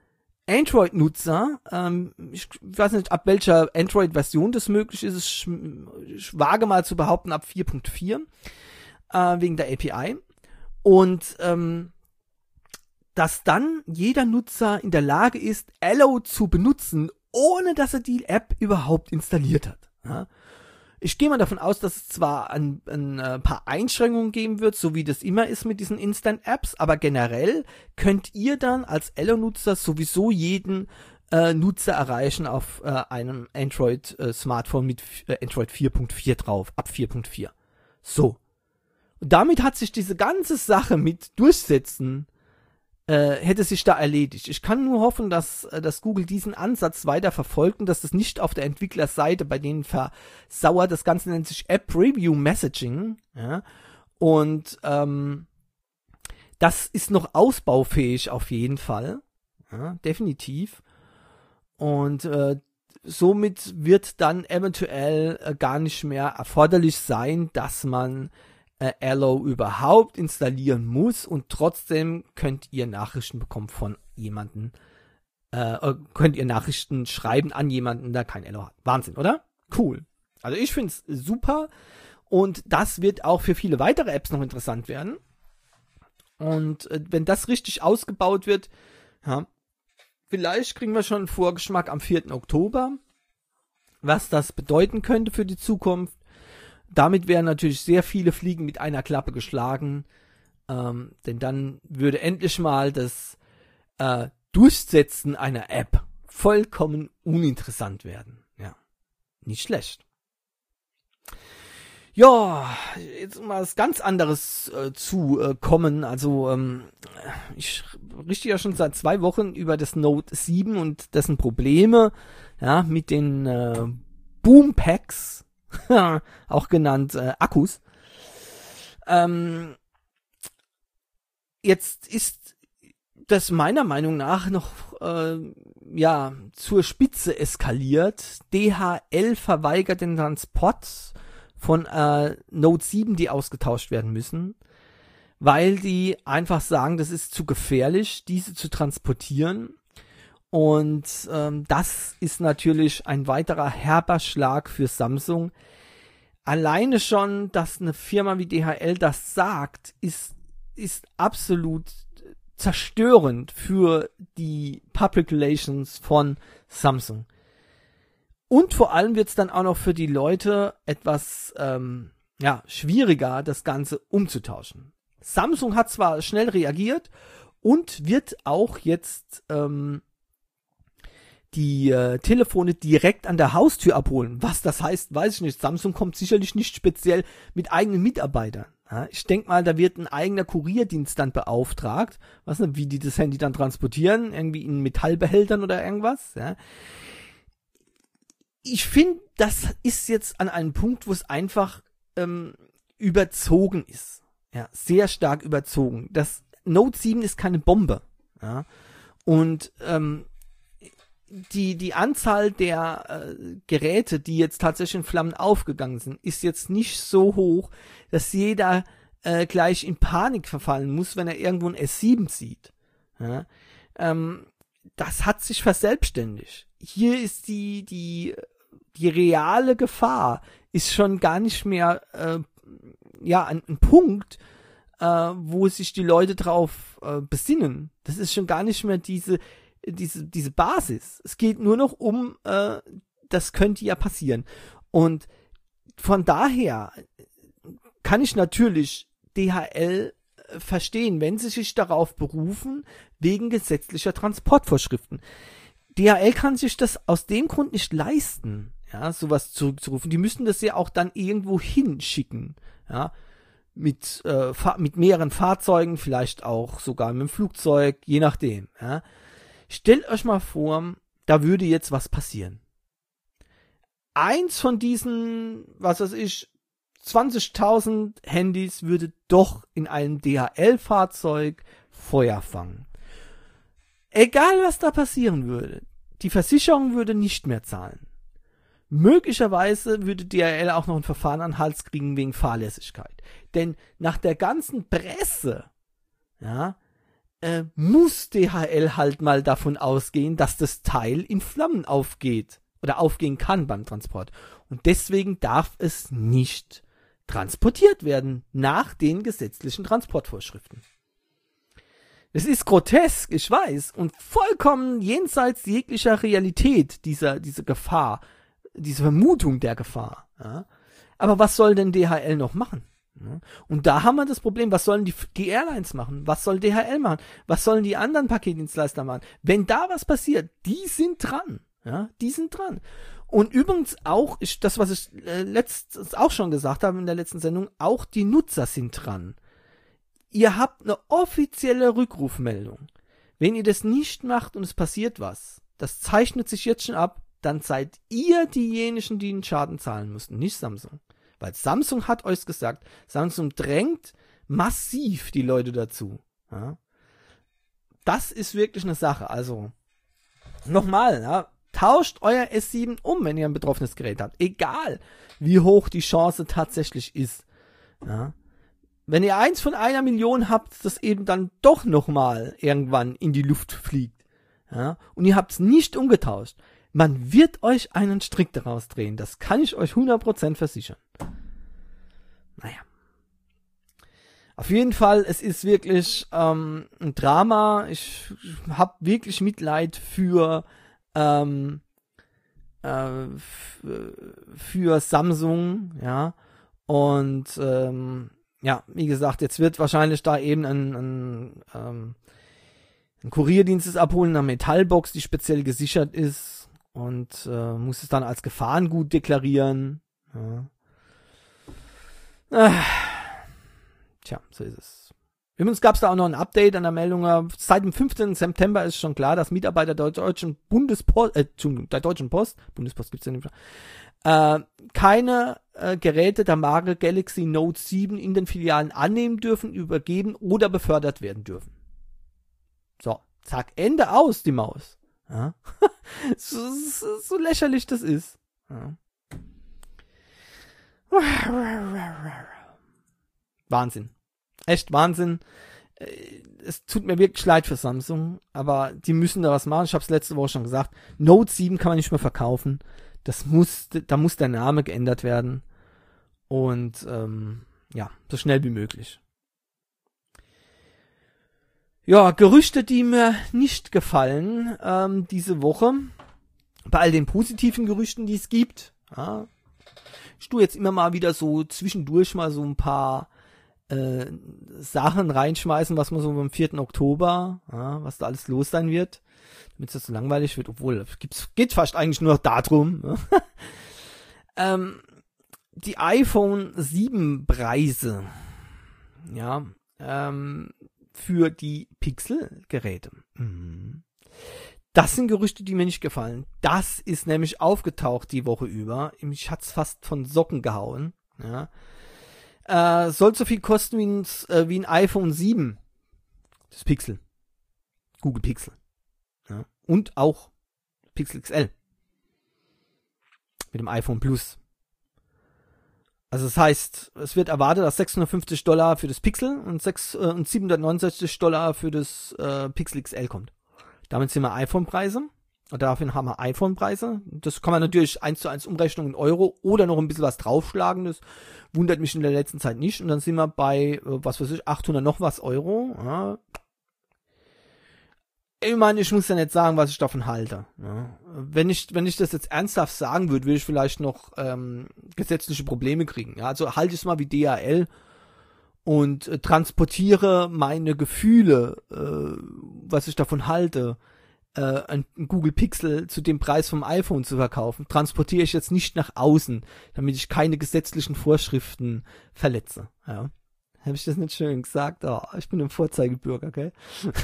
Android-Nutzer, ähm, ich weiß nicht, ab welcher Android-Version das möglich ist, ich, ich wage mal zu behaupten, ab vier Punkt vier, äh, wegen der A P I. Und ähm, dass dann jeder Nutzer in der Lage ist, Allo zu benutzen, ohne dass er die App überhaupt installiert hat. Ja? Ich gehe mal davon aus, dass es zwar ein, ein, ein paar Einschränkungen geben wird, so wie das immer ist mit diesen Instant-Apps, aber generell könnt ihr dann als Allo-Nutzer sowieso jeden äh, Nutzer erreichen auf äh, einem Android-Smartphone mit äh, Android vier Punkt vier drauf, ab vier Punkt vier. So. Und damit hat sich diese ganze Sache mit Durchsetzen Äh, hätte sich da erledigt. Ich kann nur hoffen, dass, äh, dass Google diesen Ansatz weiter verfolgt und dass das nicht auf der Entwicklerseite bei denen versauert. Das Ganze nennt sich App Review Messaging. Ja? Und ähm, das ist noch ausbaufähig auf jeden Fall. Ja, definitiv. Und äh, somit wird dann eventuell äh, gar nicht mehr erforderlich sein, dass man Allo überhaupt installieren muss und trotzdem könnt ihr Nachrichten bekommen von jemandem, äh, könnt ihr Nachrichten schreiben an jemanden, der kein Allo hat. Wahnsinn, oder? Cool. Also ich finde es super und das wird auch für viele weitere Apps noch interessant werden. Und äh, wenn das richtig ausgebaut wird, ja, vielleicht kriegen wir schon einen Vorgeschmack am vierten Oktober, was das bedeuten könnte für die Zukunft. Damit wären natürlich sehr viele Fliegen mit einer Klappe geschlagen, ähm, denn dann würde endlich mal das äh, Durchsetzen einer App vollkommen uninteressant werden. Ja, nicht schlecht. Ja, jetzt mal was ganz anderes äh, zu äh, kommen. Also ähm, ich richte ja schon seit zwei Wochen über das Note sieben und dessen Probleme, ja, mit den äh, Boom-Packs, auch genannt äh, Akkus. Ähm, jetzt ist das meiner Meinung nach noch äh, ja zur Spitze eskaliert. D H L verweigert den Transport von äh, Note sieben, die ausgetauscht werden müssen, weil die einfach sagen, das ist zu gefährlich, diese zu transportieren. Und ähm, das ist natürlich ein weiterer herber Schlag für Samsung. Alleine schon, dass eine Firma wie D H L das sagt, ist, ist absolut zerstörend für die Public Relations von Samsung. Und vor allem wird es dann auch noch für die Leute etwas ähm, ja, schwieriger, das Ganze umzutauschen. Samsung hat zwar schnell reagiert und wird auch jetzt ähm, die äh, Telefone direkt an der Haustür abholen. Was das heißt, weiß ich nicht. Samsung kommt sicherlich nicht speziell mit eigenen Mitarbeitern. Ja, ich denke mal, da wird ein eigener Kurierdienst dann beauftragt. Was nicht, wie die das Handy dann transportieren, irgendwie in Metallbehältern oder irgendwas. Ja. Ich finde, das ist jetzt an einem Punkt, wo es einfach ähm, überzogen ist. Ja, sehr stark überzogen. Das Note sieben ist keine Bombe. Ja. Und ähm, Die, die Anzahl der äh, Geräte, die jetzt tatsächlich in Flammen aufgegangen sind, ist jetzt nicht so hoch, dass jeder äh, gleich in Panik verfallen muss, wenn er irgendwo ein S sieben sieht. Ja? Ähm, das hat sich verselbstständigt. Hier ist die, die, die reale Gefahr ist schon gar nicht mehr äh, ja, ein, ein Punkt, äh, wo sich die Leute drauf äh, besinnen. Das ist schon gar nicht mehr diese diese diese Basis. Es geht nur noch um, äh, das könnte ja passieren. Und von daher kann ich natürlich D H L verstehen, wenn sie sich darauf berufen, wegen gesetzlicher Transportvorschriften. D H L kann sich das aus dem Grund nicht leisten, ja, sowas zurückzurufen. Die müssen das ja auch dann irgendwo hinschicken, ja, mit, äh, mit mehreren Fahrzeugen, vielleicht auch sogar mit dem Flugzeug, je nachdem, ja. Stellt euch mal vor, da würde jetzt was passieren. Eins von diesen, was weiß ich, zwanzigtausend Handys würde doch in einem D H L-Fahrzeug Feuer fangen. Egal, was da passieren würde, die Versicherung würde nicht mehr zahlen. Möglicherweise würde D H L auch noch ein Verfahren an den Hals kriegen wegen Fahrlässigkeit. Denn nach der ganzen Presse, ja, äh, muss D H L halt mal davon ausgehen, dass das Teil in Flammen aufgeht oder aufgehen kann beim Transport. Und deswegen darf es nicht transportiert werden nach den gesetzlichen Transportvorschriften. Es ist grotesk, ich weiß, und vollkommen jenseits jeglicher Realität, dieser, diese Gefahr, diese Vermutung der Gefahr. Ja. Aber was soll denn D H L noch machen? Ja. Und da haben wir das Problem, was sollen die, die Airlines machen? Was soll D H L machen? Was sollen die anderen Paketdienstleister machen? Wenn da was passiert, die sind dran. Ja, die sind dran. Und übrigens auch, ich, das, was ich äh, letztens auch schon gesagt habe in der letzten Sendung, auch die Nutzer sind dran. Ihr habt eine offizielle Rückrufmeldung. Wenn ihr das nicht macht und es passiert was, das zeichnet sich jetzt schon ab, dann seid ihr diejenigen, die den Schaden zahlen müssen, nicht Samsung. Weil Samsung hat euch gesagt, Samsung drängt massiv die Leute dazu. Ja? Das ist wirklich eine Sache. Also, nochmal, ja, tauscht euer S sieben um, wenn ihr ein betroffenes Gerät habt. Egal, wie hoch die Chance tatsächlich ist. Ja? Wenn ihr eins von einer Million habt, das eben dann doch nochmal irgendwann in die Luft fliegt, ja, und ihr habt es nicht umgetauscht, man wird euch einen Strick daraus drehen. Das kann ich euch hundert Prozent versichern. Naja. Auf jeden Fall, es ist wirklich ähm, ein Drama. Ich habe wirklich Mitleid für ähm, äh, für Samsung, ja, und ähm, ja, wie gesagt, jetzt wird wahrscheinlich da eben ein, ein, ähm, ein Kurierdienst es abholen, eine Metallbox, die speziell gesichert ist, und äh, muss es dann als Gefahrengut deklarieren. Ja. Äh, tja, so ist es. Übrigens gab es da auch noch ein Update an der Meldung. Seit dem fünfzehnten September ist schon klar, dass Mitarbeiter der deutschen Bundespost, äh, der Deutschen Post, Bundespost gibt's ja nicht mehr, äh, keine äh, Geräte der Marke Galaxy Note sieben in den Filialen annehmen dürfen, übergeben oder befördert werden dürfen. So, zack, Ende aus, die Maus. Ja? so, so, so lächerlich das ist. Ja. Wahnsinn. Echt Wahnsinn. Es tut mir wirklich leid für Samsung, aber die müssen da was machen. Ich habe es letzte Woche schon gesagt. Note sieben kann man nicht mehr verkaufen. Das muss, da muss der Name geändert werden. Und ähm, ja, so schnell wie möglich. Ja, Gerüchte, die mir nicht gefallen ähm, diese Woche. Bei all den positiven Gerüchten, die es gibt. Ja, ich tue jetzt immer mal wieder so zwischendurch mal so ein paar äh, Sachen reinschmeißen, was man so am vierten Oktober, ja, was da alles los sein wird, damit es so langweilig wird, obwohl es geht fast eigentlich nur noch darum. Ne? ähm, die iPhone sieben Preise, ja, ähm, für die Pixel-Geräte. Mhm. Das sind Gerüchte, die mir nicht gefallen. Das ist nämlich aufgetaucht die Woche über. Mich hat's fast von Socken gehauen. Ja. Äh, soll so viel kosten wie ein, äh, wie ein iPhone sieben. Das Pixel. Google Pixel. Ja. Und auch Pixel X L. Mit dem iPhone Plus. Also das heißt, es wird erwartet, dass sechshundertfünfzig Dollar für das Pixel und, sechs, äh, und siebenhundertneunundsechzig Dollar für das äh, Pixel X L kommt. Damit sind wir iPhone-Preise. Und daraufhin haben wir iPhone-Preise. Das kann man natürlich eins zu eins umrechnen in Euro oder noch ein bisschen was draufschlagen. Das wundert mich in der letzten Zeit nicht. Und dann sind wir bei, was weiß ich, achthundert noch was Euro. Ja. Ich meine, ich muss ja nicht sagen, was ich davon halte. Ja. Wenn ich, wenn ich das jetzt ernsthaft sagen würde, würde ich vielleicht noch ähm, gesetzliche Probleme kriegen. Ja. Also halte ich es mal wie D H L und äh, transportiere meine Gefühle, äh, was ich davon halte, äh, ein Google Pixel zu dem Preis vom iPhone zu verkaufen, transportiere ich jetzt nicht nach außen, damit ich keine gesetzlichen Vorschriften verletze. Ja. Habe ich das nicht schön gesagt? Oh, ich bin ein Vorzeigebürger, gell?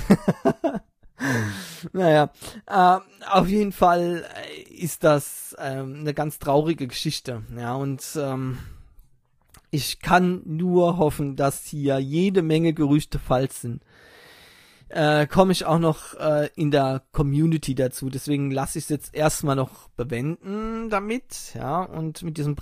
Naja, äh, auf jeden Fall ist das ähm, eine ganz traurige Geschichte. Ja, und ähm, ich kann nur hoffen, dass hier jede Menge Gerüchte falsch sind. Äh, komme ich auch noch äh, in der Community dazu. Deswegen lasse ich es jetzt erstmal noch bewenden damit. Ja, und mit diesem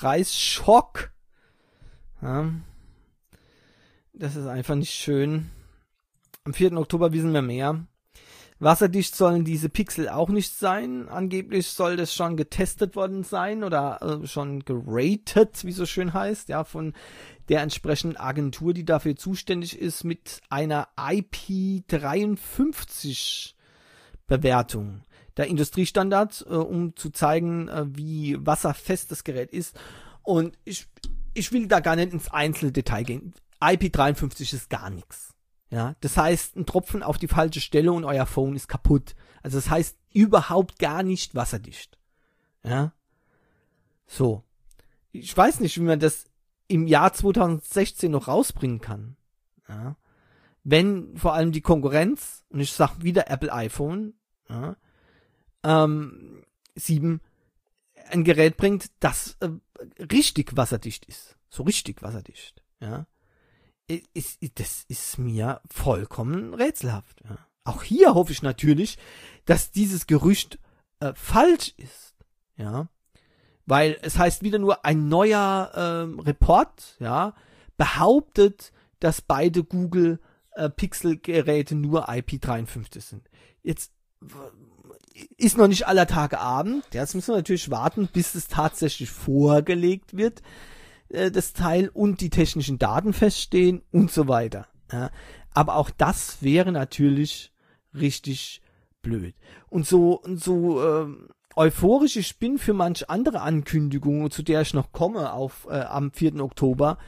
am vierten Oktober wissen wir mehr. Wasserdicht sollen diese Pixel auch nicht sein. Angeblich soll das schon getestet worden sein oder äh, schon geratet, wie so schön heißt, ja, von der entsprechenden Agentur, die dafür zuständig ist, mit einer I P dreiundfünfzig Bewertung. Der Industriestandard, äh, um zu zeigen, äh, wie wasserfest das Gerät ist. Und ich, ich will da gar nicht ins Einzeldetail gehen. I P dreiundfünfzig ist gar nichts. Ja, das heißt, ein Tropfen auf die falsche Stelle und euer Phone ist kaputt. Also das heißt überhaupt gar nicht wasserdicht. Ja. So. Ich weiß nicht, wie man das im Jahr zweitausendsechzehn noch rausbringen kann. Ja. Wenn vor allem die Konkurrenz, und ich sag wieder Apple iPhone, ja, ähm, sieben, ein Gerät bringt, das äh, richtig wasserdicht ist. So richtig wasserdicht. Ja. Ist, das ist mir vollkommen rätselhaft. Ja. Auch hier hoffe ich natürlich, dass dieses Gerücht äh, falsch ist. Ja, weil es heißt wieder nur, ein neuer äh, Report, ja, behauptet, dass beide Google äh, Pixel-Geräte nur I P dreiundfünfzig sind. Jetzt ist noch nicht aller Tage Abend. Jetzt müssen wir natürlich warten, bis es tatsächlich vorgelegt wird, das Teil, und die technischen Daten feststehen und so weiter. Ja. Aber auch das wäre natürlich richtig blöd. Und so, so äh, euphorisch ich bin für manch andere Ankündigungen, zu der ich noch komme auf äh, am vierten Oktober,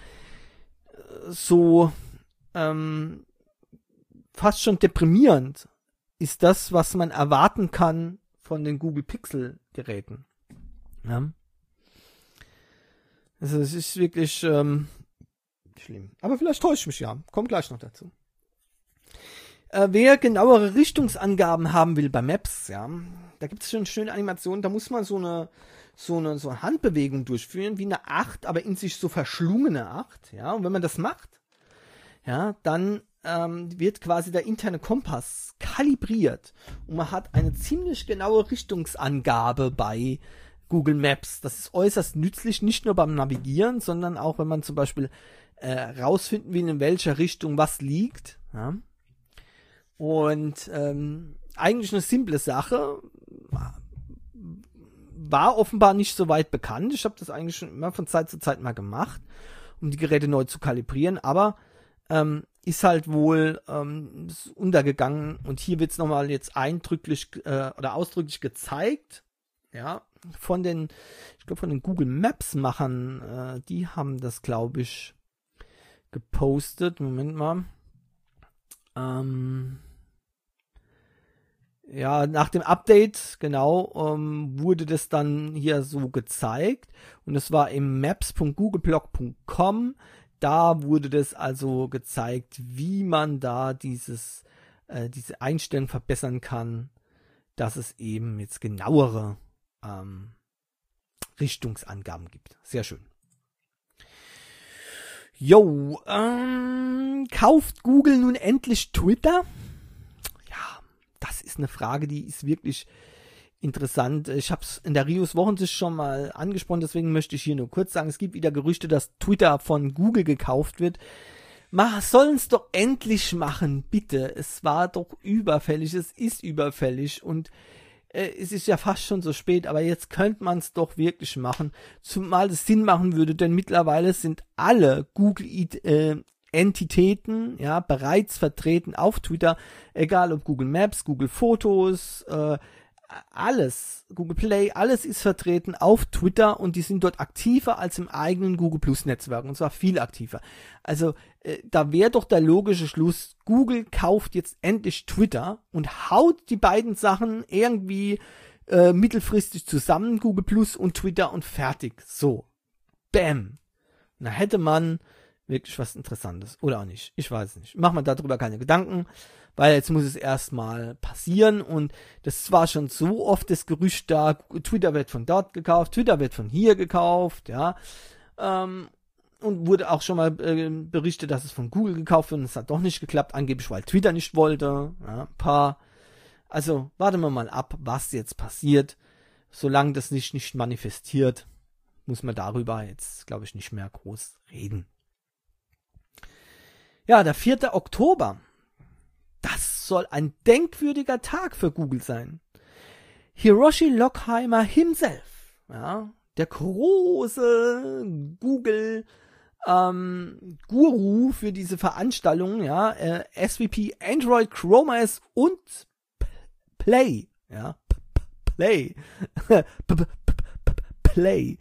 so ähm, fast schon deprimierend ist das, was man erwarten kann von den Google Pixel Geräten. Ja. Also es ist wirklich ähm, schlimm. Aber vielleicht täusche ich mich ja. Kommt gleich noch dazu. Äh, wer genauere Richtungsangaben haben will bei Maps, ja, da gibt es schon schöne Animationen, da muss man so eine, so eine, so eine Handbewegung durchführen, wie eine acht, aber in sich so verschlungene acht, ja, und wenn man das macht, ja, dann ähm, wird quasi der interne Kompass kalibriert und man hat eine ziemlich genaue Richtungsangabe bei Google Maps. Das ist äußerst nützlich, nicht nur beim Navigieren, sondern auch, wenn man zum Beispiel äh, rausfinden will, in welcher Richtung was liegt. Ja. Und ähm, eigentlich eine simple Sache, war offenbar nicht so weit bekannt. Ich habe das eigentlich schon immer von Zeit zu Zeit mal gemacht, um die Geräte neu zu kalibrieren, aber ähm, ist halt wohl ähm, untergegangen, und hier wird es nochmal jetzt eindrücklich äh, oder ausdrücklich gezeigt. Ja, von den, ich glaube von den Google Maps Machern, äh, die haben das, glaube ich, gepostet. Moment mal. Ähm, ja, nach dem Update, genau, ähm, wurde das dann hier so gezeigt, und es war im maps punkt googleblock punkt com. Da wurde das also gezeigt, wie man da dieses, äh, diese Einstellung verbessern kann, dass es eben jetzt genauere Ähm, Richtungsangaben gibt. Sehr schön. Jo, ähm, kauft Google nun endlich Twitter? Ja, das ist eine Frage, die ist wirklich interessant. Ich habe es in der Rios Wochensicht schon mal angesprochen, deswegen möchte ich hier nur kurz sagen, es gibt wieder Gerüchte, dass Twitter von Google gekauft wird. Sollen es doch endlich machen, bitte. Es war doch überfällig, es ist überfällig, und es ist ja fast schon so spät, aber jetzt könnte man es doch wirklich machen, zumal es Sinn machen würde, denn mittlerweile sind alle Google-Entitäten äh, ja bereits vertreten auf Twitter, egal ob Google Maps, Google Fotos, äh, alles, Google Play, alles ist vertreten auf Twitter, und die sind dort aktiver als im eigenen Google Plus Netzwerk, und zwar viel aktiver. Also äh, da wäre doch der logische Schluss, Google kauft jetzt endlich Twitter und haut die beiden Sachen irgendwie äh, mittelfristig zusammen, Google Plus und Twitter, und fertig. So. Bam. Da hätte man wirklich was Interessantes. Oder auch nicht. Ich weiß es nicht. Mach mal darüber keine Gedanken, weil jetzt muss es erstmal passieren, und das war schon so oft das Gerücht da, Twitter wird von dort gekauft, Twitter wird von hier gekauft, ja, ähm, und wurde auch schon mal äh, berichtet, dass es von Google gekauft wird, und es hat doch nicht geklappt, angeblich, weil Twitter nicht wollte, ja, ein paar, also warten wir mal ab, was jetzt passiert. Solange das nicht, nicht manifestiert, muss man darüber jetzt, glaube ich, nicht mehr groß reden. Ja, der vierte Oktober. soll ein denkwürdiger Tag für Google sein. Hiroshi Lockheimer himself, ja, der große Google ähm, Guru für diese Veranstaltung, ja, äh, S V P Android, Chrome O S und P- Play, ja, P- P- Play, P- P- P- Play.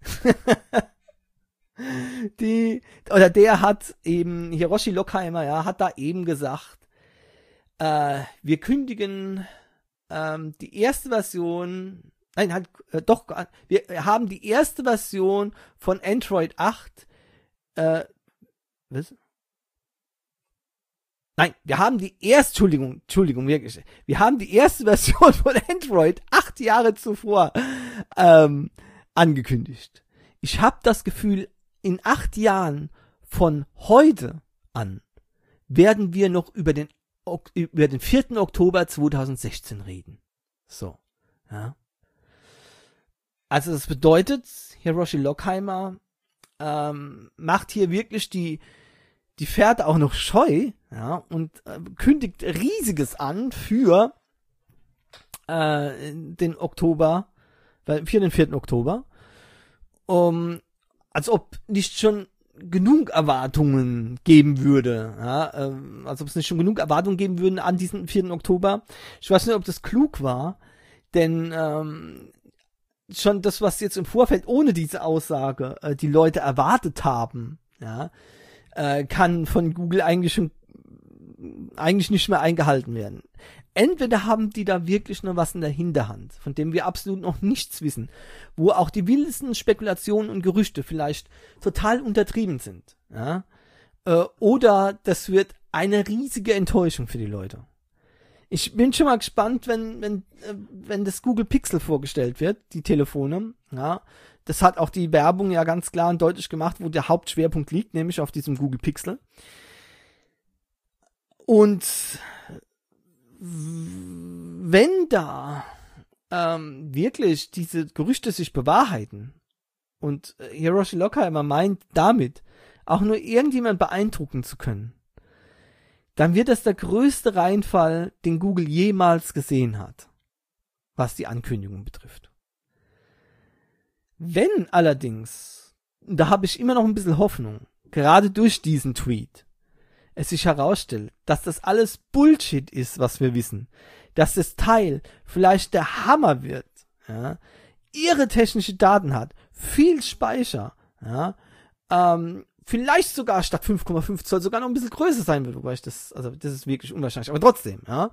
Die, oder der hat eben, Hiroshi Lockheimer, ja, hat da eben gesagt, äh, wir kündigen ähm, die erste Version, nein, halt, äh, doch, wir haben die erste Version von Android acht, äh, was? Nein, wir haben die erste, Entschuldigung, Entschuldigung, wirklich, wir haben die erste Version von Android acht Jahre zuvor ähm, angekündigt. Ich habe das Gefühl, in acht Jahren von heute an werden wir noch über den über den vierten Oktober zweitausendsechzehn reden. So, ja. Also das bedeutet, Hiroshi Lockheimer ähm, macht hier wirklich die die Pferde auch noch scheu, ja, und äh, kündigt Riesiges an für äh, den Oktober, für den vierten Oktober, um, als ob nicht schon genug Erwartungen geben würde, ja, äh, als ob es nicht schon genug Erwartungen geben würden an diesen vierten Oktober. Ich weiß nicht, ob das klug war, denn ähm, schon das, was jetzt im Vorfeld ohne diese Aussage äh, die Leute erwartet haben, ja, äh, kann von Google eigentlich schon eigentlich nicht mehr eingehalten werden. Entweder haben die da wirklich noch was in der Hinterhand, von dem wir absolut noch nichts wissen, wo auch die wildesten Spekulationen und Gerüchte vielleicht total untertrieben sind, ja, äh, oder das wird eine riesige Enttäuschung für die Leute. Ich bin schon mal gespannt, wenn wenn äh, wenn das Google Pixel vorgestellt wird, die Telefone, ja, das hat auch die Werbung ja ganz klar und deutlich gemacht, wo der Hauptschwerpunkt liegt, nämlich auf diesem Google Pixel. Und wenn da ähm, wirklich diese Gerüchte sich bewahrheiten und Hiroshi Lockheimer meint damit auch nur irgendjemand beeindrucken zu können, dann wird das der größte Reinfall, den Google jemals gesehen hat, was die Ankündigung betrifft. Wenn allerdings, da habe ich immer noch ein bisschen Hoffnung, gerade durch diesen Tweet, es sich herausstellt, dass das alles Bullshit ist, was wir wissen, dass das Teil vielleicht der Hammer wird, ja, ihre technische Daten hat, viel Speicher, ja, ähm, vielleicht sogar statt fünf Komma fünf Zoll sogar noch ein bisschen größer sein wird, wobei ich das, also das ist wirklich unwahrscheinlich, aber trotzdem, ja,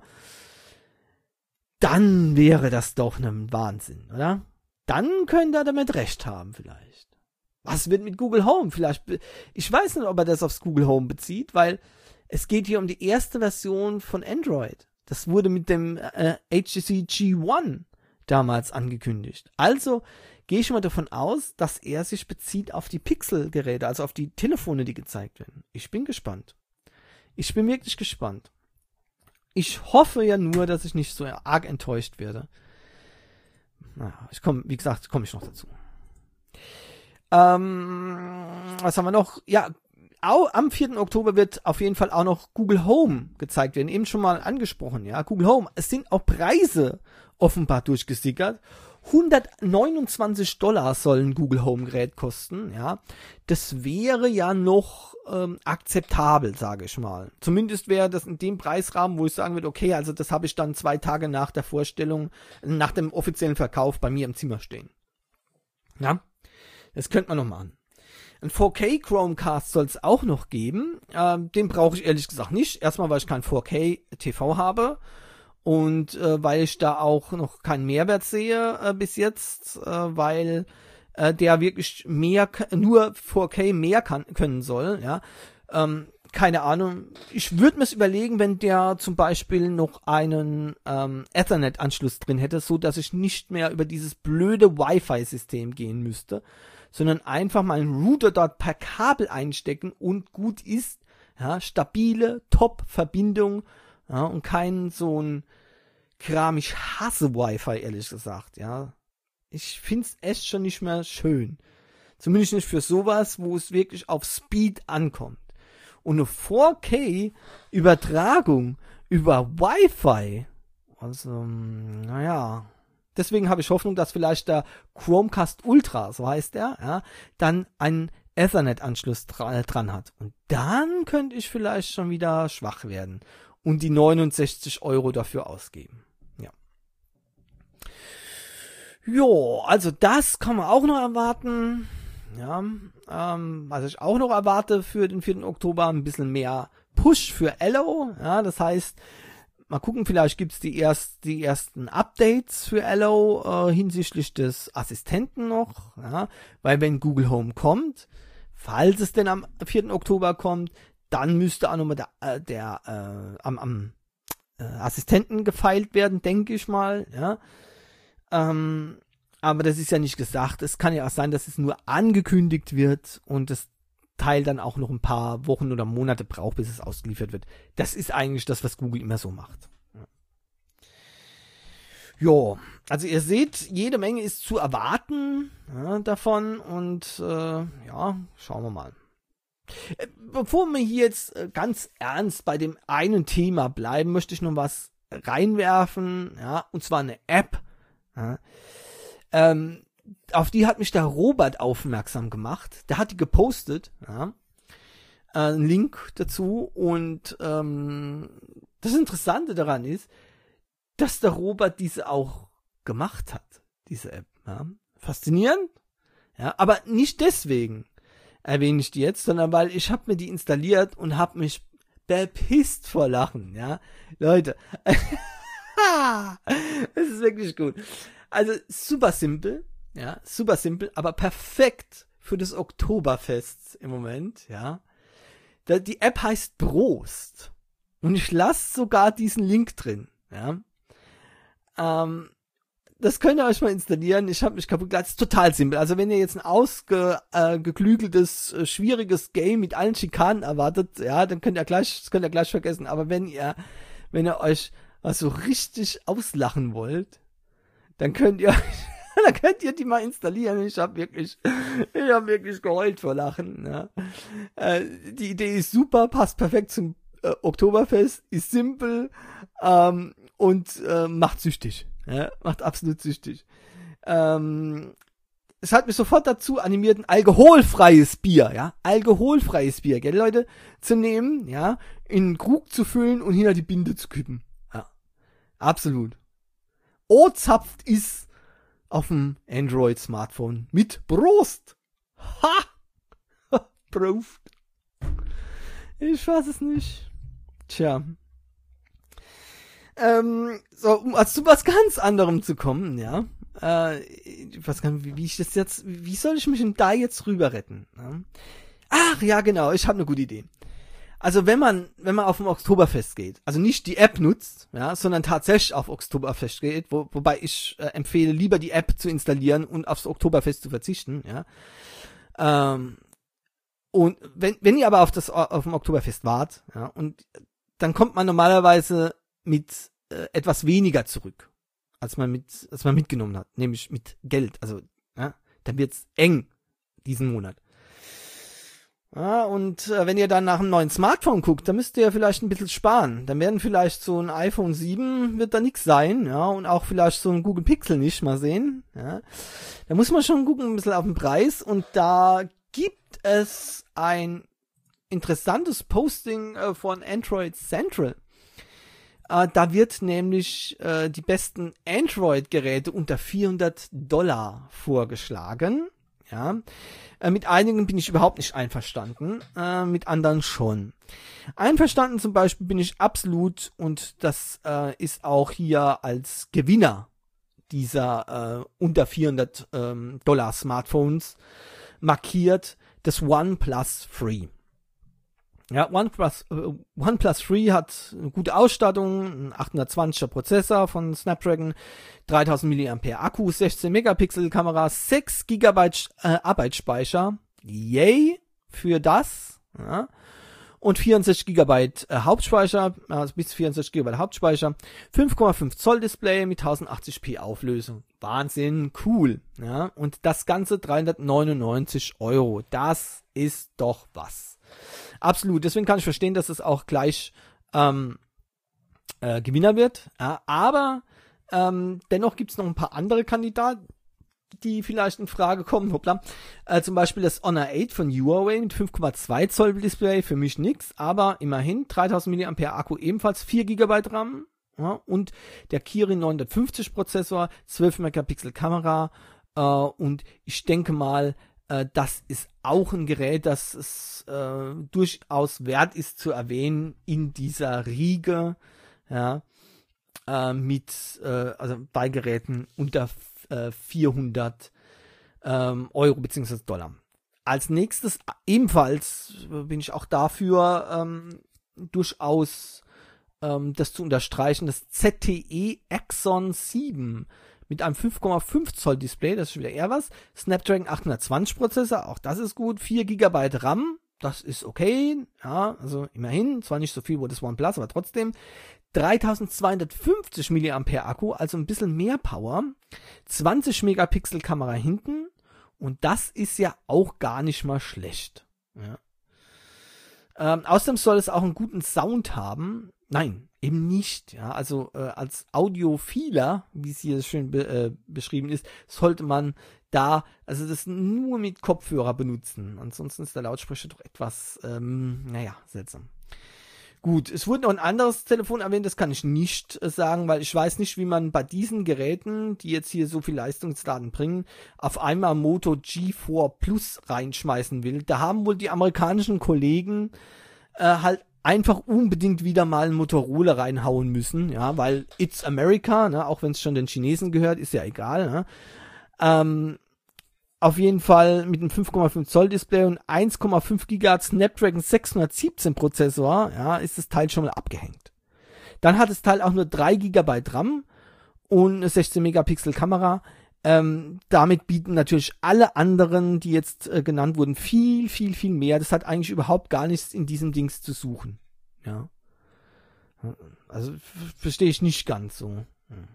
dann wäre das doch ein Wahnsinn, oder? Dann könnt ihr damit recht haben, vielleicht. Was wird mit Google Home? Vielleicht, ich weiß nicht, ob er das aufs Google Home bezieht, weil es geht hier um die erste Version von Android. Das wurde mit dem äh, H T C G eins damals angekündigt. Also gehe ich mal davon aus, dass er sich bezieht auf die Pixel-Geräte, also auf die Telefone, die gezeigt werden. Ich bin gespannt. Ich bin wirklich gespannt. Ich hoffe ja nur, dass ich nicht so arg enttäuscht werde. Na, ich komme, wie gesagt, komme ich noch dazu. Ähm, was haben wir noch? Ja, au, am vierten Oktober wird auf jeden Fall auch noch Google Home gezeigt werden. Eben schon mal angesprochen, ja. Google Home. Es sind auch Preise offenbar durchgesickert. hundertneunundzwanzig Dollar sollen Google Home Gerät kosten, ja. Das wäre ja noch ähm, akzeptabel, sage ich mal. Zumindest wäre das in dem Preisrahmen, wo ich sagen würde, okay, also das habe ich dann zwei Tage nach der Vorstellung, nach dem offiziellen Verkauf bei mir im Zimmer stehen. Ja. Das könnte man noch machen. Ein vier K Chromecast soll es auch noch geben. Ähm, den brauche ich ehrlich gesagt nicht. Erstmal, weil ich kein vier K T V habe und äh, weil ich da auch noch keinen Mehrwert sehe äh, bis jetzt, äh, weil äh, der wirklich mehr, nur vier K mehr kann, können soll. Ja, ähm, keine Ahnung. Ich würde mir es überlegen, wenn der zum Beispiel noch einen ähm, Ethernet-Anschluss drin hätte, so dass ich nicht mehr über dieses blöde Wi-Fi-System gehen müsste, sondern einfach meinen Router dort per Kabel einstecken und gut ist, ja, stabile Top-Verbindung, ja, und kein so ein Kram. Ich hasse Wi-Fi, ehrlich gesagt, ja. Ich find's echt schon nicht mehr schön. Zumindest nicht für sowas, wo es wirklich auf Speed ankommt. Und eine vier K Übertragung über Wi-Fi. Also, naja. Deswegen habe ich Hoffnung, dass vielleicht der Chromecast Ultra, so heißt der, ja, dann einen Ethernet-Anschluss dra- dran hat. Und dann könnte ich vielleicht schon wieder schwach werden und die neunundsechzig Euro dafür ausgeben. Ja. Jo, also das kann man auch noch erwarten. Ja, ähm, was ich auch noch erwarte für den vierten Oktober, ein bisschen mehr Push für Allo. Ja, das heißt, mal gucken, vielleicht gibt's die erst die ersten Updates für Allo äh, hinsichtlich des Assistenten noch, ja, weil wenn Google Home kommt, falls es denn am vierten Oktober kommt, dann müsste auch nochmal der, äh, der äh, am, am äh, Assistenten gefeilt werden, denke ich mal, ja. Ähm, aber das ist ja nicht gesagt. Es kann ja auch sein, dass es nur angekündigt wird und das Teil dann auch noch ein paar Wochen oder Monate braucht, bis es ausgeliefert wird. Das ist eigentlich das, was Google immer so macht. Jo, also ihr seht, jede Menge ist zu erwarten ja, davon und äh, ja, schauen wir mal. Äh, bevor wir hier jetzt äh, ganz ernst bei dem einen Thema bleiben, möchte ich noch was reinwerfen, ja, und zwar eine App. Ja. Ähm, auf die hat mich der Robert aufmerksam gemacht. Der hat die gepostet, ja, äh, einen Link dazu und ähm, das Interessante daran ist, dass der Robert diese auch gemacht hat, diese App. Ja. Faszinierend, ja, aber nicht deswegen erwähne ich die jetzt, sondern weil ich habe mir die installiert und habe mich bepisst vor Lachen, ja, Leute. Das ist wirklich gut. Also super simpel, ja, super simpel, aber perfekt für das Oktoberfest im Moment, ja. Die App heißt Prost und ich lasse sogar diesen Link drin, ja. Ähm, das könnt ihr euch mal installieren. Ich habe mich kaputt gelassen. Das ist total simpel. Also wenn ihr jetzt ein ausgeklügeltes, äh, schwieriges Game mit allen Schikanen erwartet, ja, dann könnt ihr gleich, das könnt ihr gleich vergessen. Aber wenn ihr, wenn ihr euch was so richtig auslachen wollt, dann könnt ihr, dann könnt ihr die mal installieren. Ich habe wirklich, ich habe wirklich geheult vor Lachen. Ja. Äh, die Idee ist super, passt perfekt zum äh, Oktoberfest, ist simpel ähm, und äh, macht süchtig. Ja, macht absolut süchtig. Ähm, es hat mich sofort dazu animiert, ein alkoholfreies Bier, ja, alkoholfreies Bier, gell, Leute, zu nehmen, ja, in einen Krug zu füllen und hinter die Binde zu kippen. Ja, absolut. O-zapft ist auf dem Android-Smartphone mit Prost. Ha! Prost. Ich weiß es nicht. Tja. Ähm, so, um zu was ganz anderem zu kommen, ja. Äh, ich weiß gar nicht, wie, wie ich das jetzt, wie soll ich mich denn da jetzt rüber retten? Ja? Ach, ja, genau, ich habe eine gute Idee. Also wenn man, wenn man auf dem Oktoberfest geht, also nicht die App nutzt, ja, sondern tatsächlich auf Oktoberfest geht, wo, wobei ich äh, empfehle, lieber die App zu installieren und aufs Oktoberfest zu verzichten, ja. Ähm, und wenn, wenn ihr aber auf das, auf dem Oktoberfest wart, ja, und dann kommt man normalerweise mit äh, etwas weniger zurück, als man mit, als man mitgenommen hat, nämlich mit Geld. Also, ja, dann wird's eng diesen Monat. Ja, und äh, wenn ihr dann nach einem neuen Smartphone guckt, dann müsst ihr ja vielleicht ein bisschen sparen. Dann werden vielleicht so ein iPhone sieben wird da nix sein, ja, und auch vielleicht so ein Google Pixel nicht, mal sehen, ja. Da muss man schon gucken, ein bisschen auf den Preis, und da gibt es ein interessantes Posting äh, von Android Central. Äh, da wird nämlich äh, die besten Android-Geräte unter vierhundert Dollar vorgeschlagen. Ja, äh, mit einigen bin ich überhaupt nicht einverstanden, äh, mit anderen schon. Einverstanden zum Beispiel bin ich absolut, und das äh, ist auch hier als Gewinner dieser äh, unter vierhundert ähm, Dollar Smartphones markiert, das OnePlus Three. Ja, OnePlus, äh, OnePlus Three hat eine gute Ausstattung, ein achthundertzwanziger Prozessor von Snapdragon, dreitausend Milliampere Akku, sechzehn Megapixel Kamera, sechs Gigabyte äh, Arbeitsspeicher, yay für das, ja, und vierundsechzig Gigabyte äh, Hauptspeicher, also bis vierundsechzig Gigabyte Hauptspeicher, fünf Komma fünf Zoll Display mit tausendachtzig p Auflösung, Wahnsinn, cool, ja, und das Ganze dreihundertneunundneunzig Euro, das ist doch was. Absolut, deswegen kann ich verstehen, dass es auch gleich ähm, äh, Gewinner wird. Ja, aber ähm, dennoch gibt es noch ein paar andere Kandidaten, die vielleicht in Frage kommen. Hoppla. Äh, zum Beispiel das Honor acht von Huawei mit fünf Komma zwei Zoll Display, für mich nix, aber immerhin dreitausend Milliampere Akku, ebenfalls vier Gigabyte RAM, ja, und der Kirin neunhundertfünfzig Prozessor, zwölf Megapixel Kamera, äh, und ich denke mal, äh, das ist auch ein Gerät, das es äh, durchaus wert ist zu erwähnen in dieser Riege, ja, äh, mit, äh, also bei Geräten unter vierhundert ähm, Euro bzw. Dollar. Als nächstes ebenfalls äh, bin ich auch dafür ähm, durchaus ähm, das zu unterstreichen, das Z T E Axon sieben mit einem fünf Komma fünf Zoll Display, das ist schon wieder eher was, Snapdragon achthundertzwanzig Prozessor, auch das ist gut, vier Gigabyte RAM, das ist okay, ja, also immerhin, zwar nicht so viel wie das OnePlus, aber trotzdem, dreitausendzweihundertfünfzig Milliampere Akku, also ein bisschen mehr Power, zwanzig Megapixel Kamera hinten, und das ist ja auch gar nicht mal schlecht. Ja. Ähm, außerdem soll es auch einen guten Sound haben. Nein, eben nicht. Ja, also äh, als Audiophiler, wie es hier schön be äh, beschrieben ist, sollte man da, also das nur mit Kopfhörer benutzen. Ansonsten ist der Lautsprecher doch etwas, ähm, naja, seltsam. Gut, es wurde noch ein anderes Telefon erwähnt, das kann ich nicht äh, sagen, weil ich weiß nicht, wie man bei diesen Geräten, die jetzt hier so viel Leistungsdaten bringen, auf einmal Moto G vier Plus reinschmeißen will. Da haben wohl die amerikanischen Kollegen äh, halt einfach unbedingt wieder mal ein Motorola reinhauen müssen, ja, weil it's America, ne, auch wenn es schon den Chinesen gehört, ist ja egal, ne. Ähm, Auf jeden Fall mit einem fünf Komma fünf Zoll Display und eins Komma fünf Gigahertz Snapdragon sechshundertsiebzehn Prozessor, ja, ist das Teil schon mal abgehängt. Dann hat das Teil auch nur drei Gigabyte RAM und eine sechzehn Megapixel Kamera. Ähm, damit bieten natürlich alle anderen, die jetzt äh, genannt wurden, viel, viel, viel mehr. Das hat eigentlich überhaupt gar nichts in diesem Dings zu suchen. Ja. Also verstehe ich nicht ganz so.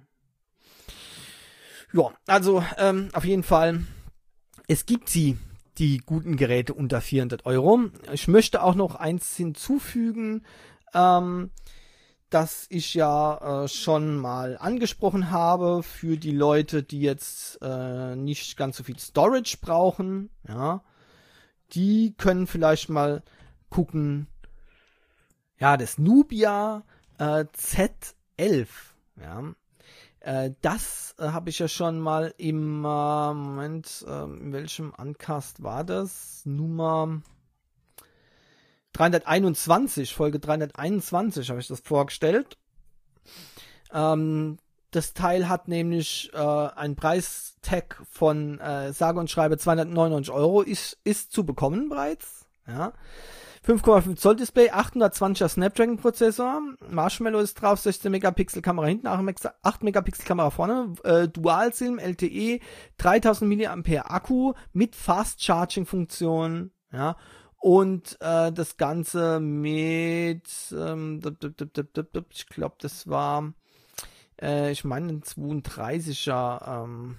Ja, also ähm, auf jeden Fall. Es gibt sie, die guten Geräte unter vierhundert Euro. Ich möchte auch noch eins hinzufügen, ähm, das ich ja äh, schon mal angesprochen habe für die Leute, die jetzt äh, nicht ganz so viel Storage brauchen. Ja, die können vielleicht mal gucken. Ja, das Nubia äh, Z elf. Ja. Das äh, habe ich ja schon mal im äh, Moment, äh, in welchem Uncast war das? Nummer dreihunderteinundzwanzig, Folge dreihunderteinundzwanzig habe ich das vorgestellt. Ähm, das Teil hat nämlich äh, einen Preistag von äh, sage und schreibe zweihundertneunundneunzig Euro, ist, ist zu bekommen bereits. Ja. fünf Komma fünf Zoll Display, achthundertzwanziger Snapdragon Prozessor, Marshmallow ist drauf, sechzehn Megapixel Kamera hinten, acht Megapixel Kamera vorne, äh, Dual-SIM, L T E, dreitausend Milliampere Akku mit Fast Charging Funktion, ja, und äh, das Ganze mit, ähm, ich glaube, das war, äh, ich meine, ein zweiunddreißiger, ähm,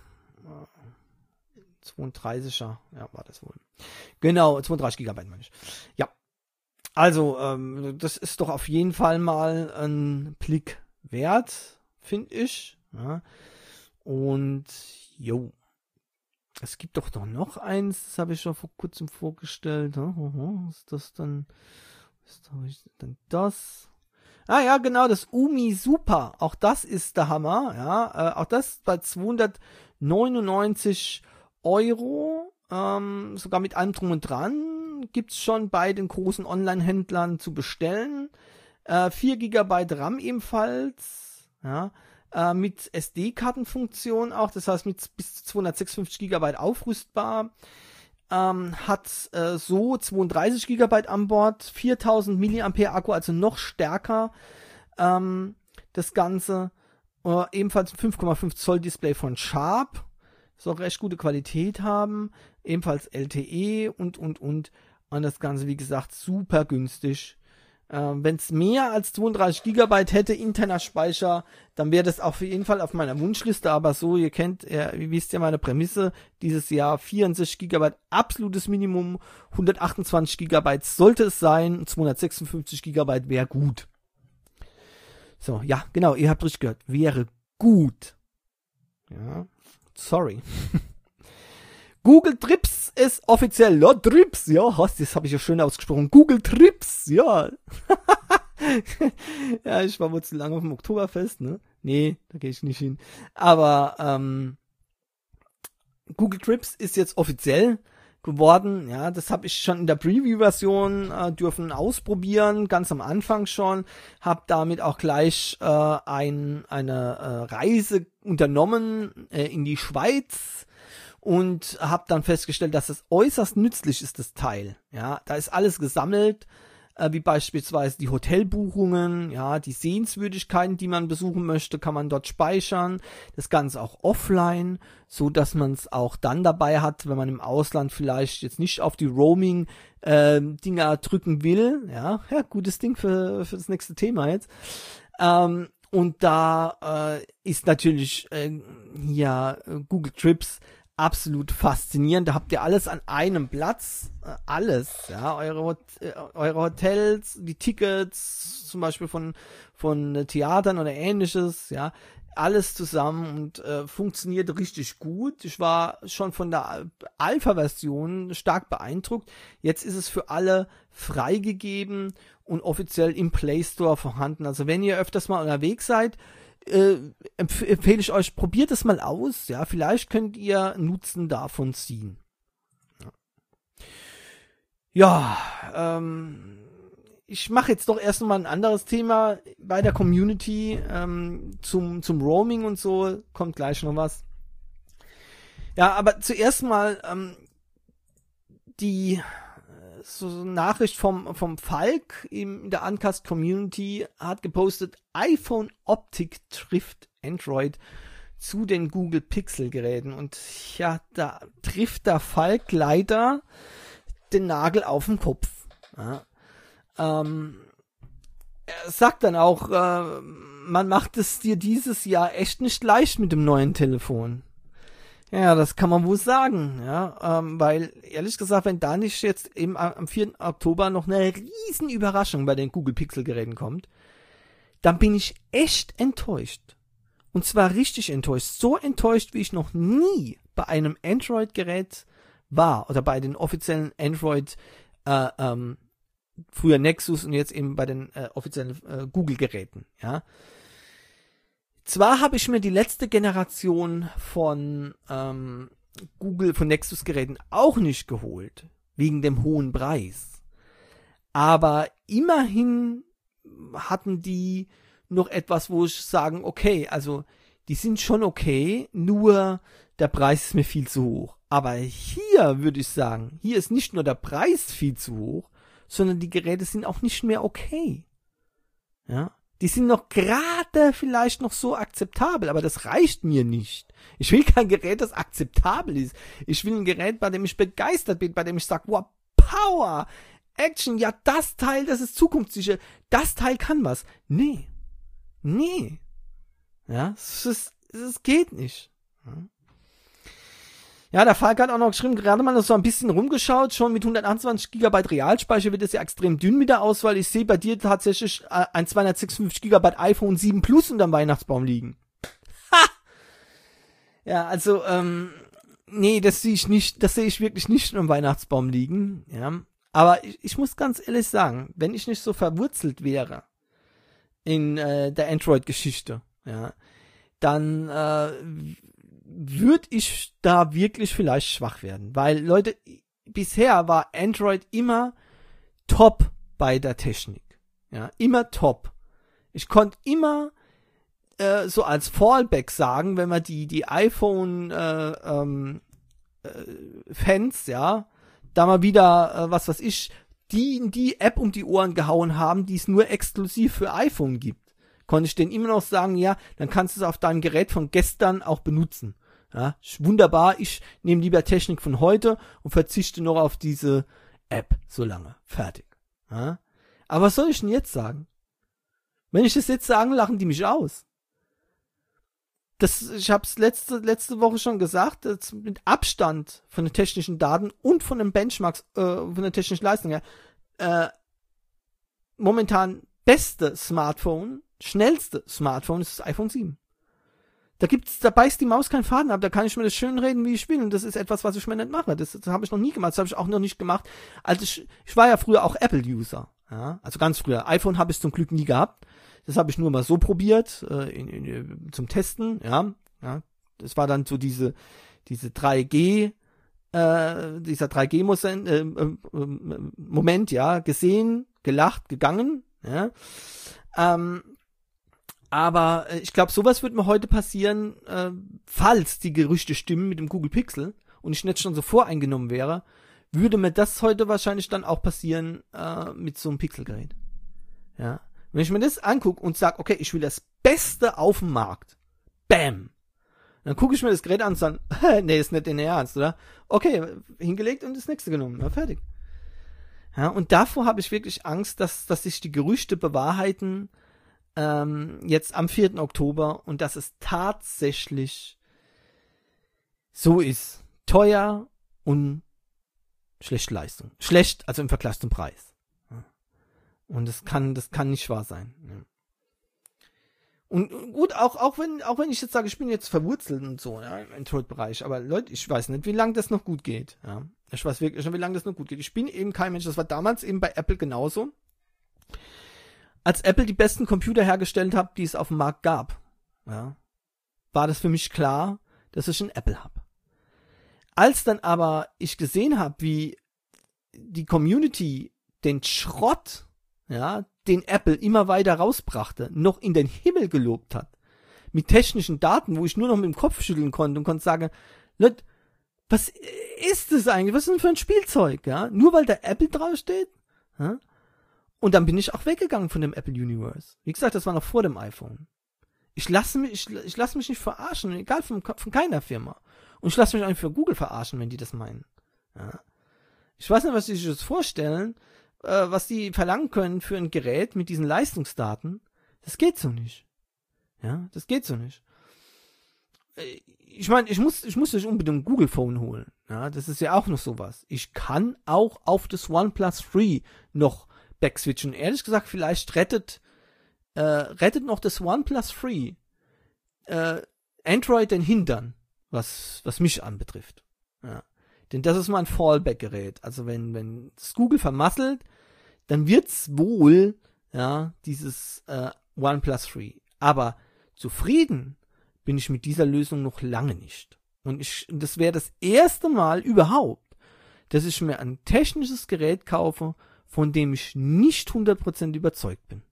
zweiunddreißiger, ja, war das wohl. Genau, zweiunddreißig Gigabyte meine ich. Ja. Also, ähm, das ist doch auf jeden Fall mal ein Blick wert, finde ich. Ja. Und, jo. Es gibt doch noch eins, das habe ich schon vor kurzem vorgestellt. Was ist das dann? Was habe ich denn das? Ah ja, genau, das Umi Super. Auch das ist der Hammer. Ja, äh, auch das bei zweihundertneunundneunzig Euro. Ähm, sogar mit allem drum und dran. Gibt's schon bei den großen Online-Händlern zu bestellen. Äh, vier Gigabyte RAM ebenfalls. Ja. Äh, mit S D-Kartenfunktion auch. Das heißt mit bis zu zweihundertsechsundfünfzig Gigabyte aufrüstbar. Ähm, hat äh, so zweiunddreißig Gigabyte an Bord. viertausend Milliampere Akku, also noch stärker. Ähm, das Ganze. Äh, ebenfalls ein fünf Komma fünf Zoll Display von Sharp. Soll recht gute Qualität haben. Ebenfalls L T E und, und, und. Und das Ganze, wie gesagt, super günstig. Ähm, wenn es mehr als zweiunddreißig Gigabyte hätte, interner Speicher, dann wäre das auf jeden Fall auf meiner Wunschliste. Aber so, ihr kennt, ihr wisst ja meine Prämisse, dieses Jahr vierundsechzig Gigabyte, absolutes Minimum. hundertachtundzwanzig Gigabyte sollte es sein. zweihundertsechsundfünfzig Gigabyte wäre gut. So, ja, genau, ihr habt richtig gehört. Wäre gut. Ja, sorry. Google Trips ist offiziell, ja, Trips, ja, hast, das habe ich ja schön ausgesprochen. Google Trips, ja. Ja, ich war wohl zu lange auf dem Oktoberfest, ne? Nee, da gehe ich nicht hin. Aber ähm, Google Trips ist jetzt offiziell geworden, ja, das habe ich schon in der Preview-Version äh, dürfen ausprobieren, ganz am Anfang schon, habe damit auch gleich äh, ein, eine äh, Reise unternommen äh, in die Schweiz und habe dann festgestellt, dass es äußerst nützlich ist, das Teil, ja, da ist alles gesammelt, äh, wie beispielsweise die Hotelbuchungen, ja, die Sehenswürdigkeiten, die man besuchen möchte, kann man dort speichern, das Ganze auch offline, so dass man es auch dann dabei hat, wenn man im Ausland vielleicht jetzt nicht auf die Roaming äh, Dinger drücken will, ja, ja, gutes Ding für, für das nächste Thema jetzt, ähm, und da äh, ist natürlich äh, hier äh, Google Trips absolut faszinierend. Da habt ihr alles an einem Platz, äh, alles, ja, eure, Hot äh, eure Hotels, die Tickets, zum Beispiel von von Theatern oder ähnliches, ja, alles zusammen und äh, funktioniert richtig gut. Ich war schon von der Alpha-Version stark beeindruckt. Jetzt ist es für alle freigegeben und offiziell im Play Store vorhanden. Also wenn ihr öfters mal unterwegs seid, Äh, empf- empfehle ich euch, probiert es mal aus, ja, vielleicht könnt ihr Nutzen davon ziehen. Ja, ja ähm, ich mache jetzt doch erst mal ein anderes Thema bei der Community, ähm, zum, zum Roaming und so, kommt gleich noch was. Ja, aber zuerst mal, ähm, die so eine Nachricht vom, vom Falk in der Uncast Community hat gepostet, iPhone Optik trifft Android zu den Google Pixel Geräten. Und ja, da trifft der Falk leider den Nagel auf den Kopf. Ja. Ähm, er sagt dann auch, äh, man macht es dir dieses Jahr echt nicht leicht mit dem neuen Telefon. Ja, das kann man wohl sagen, ja, ähm, weil ehrlich gesagt, wenn da nicht jetzt eben am vierten Oktober noch eine riesen Überraschung bei den Google Pixel Geräten kommt, dann bin ich echt enttäuscht. Und zwar richtig enttäuscht. So enttäuscht, wie ich noch nie bei einem Android-Gerät war oder bei den offiziellen Android, äh, ähm, früher Nexus und jetzt eben bei den äh, offiziellen äh, Google-Geräten, ja. Zwar habe ich mir die letzte Generation von ähm, Google, von Nexus-Geräten auch nicht geholt, wegen dem hohen Preis. Aber immerhin hatten die noch etwas, wo ich sagen, okay, also die sind schon okay, nur der Preis ist mir viel zu hoch. Aber hier würde ich sagen, hier ist nicht nur der Preis viel zu hoch, sondern die Geräte sind auch nicht mehr okay. Ja. Die sind noch gerade vielleicht noch so akzeptabel, aber das reicht mir nicht. Ich will kein Gerät, das akzeptabel ist. Ich will ein Gerät, bei dem ich begeistert bin, bei dem ich sage, wow, Power, Action, ja, das Teil, das ist zukunftssicher, das Teil kann was. Nee. Nee. Ja, es, ist, es geht nicht. Ja. Ja, der Falk hat auch noch geschrieben, gerade mal noch so ein bisschen rumgeschaut, schon mit hundertachtundzwanzig Gigabyte Realspeicher wird es ja extrem dünn mit der Auswahl. Ich sehe bei dir tatsächlich äh, ein zweihundertsechsundfünfzig Gigabyte iPhone sieben Plus unterm Weihnachtsbaum liegen. Ha! Ja, also, ähm, nee, das sehe ich nicht, das sehe ich wirklich nicht unterm Weihnachtsbaum liegen, ja. Aber ich, ich muss ganz ehrlich sagen, wenn ich nicht so verwurzelt wäre in äh, der Android-Geschichte, ja, dann äh, würde ich da wirklich vielleicht schwach werden. Weil, Leute, bisher war Android immer top bei der Technik. Ja, immer top. Ich konnte immer äh, so als Fallback sagen, wenn man die, die iPhone äh, ähm, äh, Fans, ja, da mal wieder, äh, was weiß ich, die die App um die Ohren gehauen haben, die es nur exklusiv für iPhone gibt, konnte ich denen immer noch sagen, ja, dann kannst du es auf deinem Gerät von gestern auch benutzen. Ja, wunderbar, ich nehme lieber Technik von heute und verzichte noch auf diese App so lange. Fertig. Ja? Aber was soll ich denn jetzt sagen? Wenn ich das jetzt sage, lachen die mich aus. Das, ich habe es letzte, letzte Woche schon gesagt, dass mit Abstand von den technischen Daten und von den Benchmarks, äh, von der technischen Leistung her, äh, momentan beste Smartphone schnellste Smartphone ist das iPhone sieben. Da gibt's, da beißt die Maus keinen Faden ab, da kann ich mir das schön reden, wie ich will. Und das ist etwas, was ich mir nicht mache. Das, das habe ich noch nie gemacht. Das habe ich auch noch nicht gemacht. Also ich, ich war ja früher auch Apple-User. Ja, also ganz früher. iPhone habe ich zum Glück nie gehabt. Das habe ich nur mal so probiert, äh, in, in, zum Testen. Ja, ja. Das war dann so diese, diese drei G, äh, dieser drei G-Moment, äh, äh, Moment, ja, gesehen, gelacht, gegangen. Ja. Ähm, Aber äh, ich glaube, sowas wird mir heute passieren, äh, falls die Gerüchte stimmen mit dem Google Pixel und ich nicht schon so voreingenommen wäre, würde mir das heute wahrscheinlich dann auch passieren äh, mit so einem Pixelgerät. Ja, wenn ich mir das angucke und sage, okay, ich will das Beste auf dem Markt, bam, dann gucke ich mir das Gerät an und sage, nee, ist nicht in Ernst, oder? Okay, hingelegt und das nächste genommen, na fertig. Ja, und davor habe ich wirklich Angst, dass dass sich die Gerüchte bewahrheiten. Ähm, jetzt am vierten Oktober und dass es tatsächlich so ist. Teuer und schlechte Leistung. Schlecht, also im Vergleich zum Preis. Ja. Und das kann, das kann nicht wahr sein. Ja. Und gut, auch, auch wenn, auch wenn ich jetzt sage, ich bin jetzt verwurzelt und so, ja, im Android-Bereich, aber Leute, ich weiß nicht, wie lange das noch gut geht. Ja. Ich weiß wirklich schon, wie lange das noch gut geht. Ich bin eben kein Mensch, das war damals eben bei Apple genauso. Als Apple die besten Computer hergestellt hat, die es auf dem Markt gab, ja, war das für mich klar, dass ich einen Apple habe. Als dann aber ich gesehen habe, wie die Community den Schrott, ja, den Apple immer weiter rausbrachte, noch in den Himmel gelobt hat, mit technischen Daten, wo ich nur noch mit dem Kopf schütteln konnte und konnte sagen, Leute, was ist das eigentlich? Was ist denn für ein Spielzeug, ja? Nur weil da Apple draufsteht, ja? Und dann bin ich auch weggegangen von dem Apple Universe. Wie gesagt, das war noch vor dem iPhone. Ich lasse mich, ich, ich lasse mich nicht verarschen, egal von, von keiner Firma. Und ich lasse mich eigentlich für Google verarschen, wenn die das meinen. Ja. Ich weiß nicht, was die sich das vorstellen, äh, was die verlangen können für ein Gerät mit diesen Leistungsdaten. Das geht so nicht. Ja, das geht so nicht. Ich meine, ich muss, ich muss nicht unbedingt ein Google Phone holen. Ja, das ist ja auch noch sowas. Ich kann auch auf das OnePlus drei noch backswitchen. Ehrlich gesagt, vielleicht rettet äh, rettet noch das OnePlus drei äh, Android den Hintern, was was mich anbetrifft. Ja. Denn das ist mal ein Fallback-Gerät. Also wenn wenn das Google vermasselt, dann wird's wohl ja dieses äh, OnePlus drei. Aber zufrieden bin ich mit dieser Lösung noch lange nicht. Und ich das wäre das erste Mal überhaupt, dass ich mir ein technisches Gerät kaufe, von dem ich nicht hundert Prozent überzeugt bin.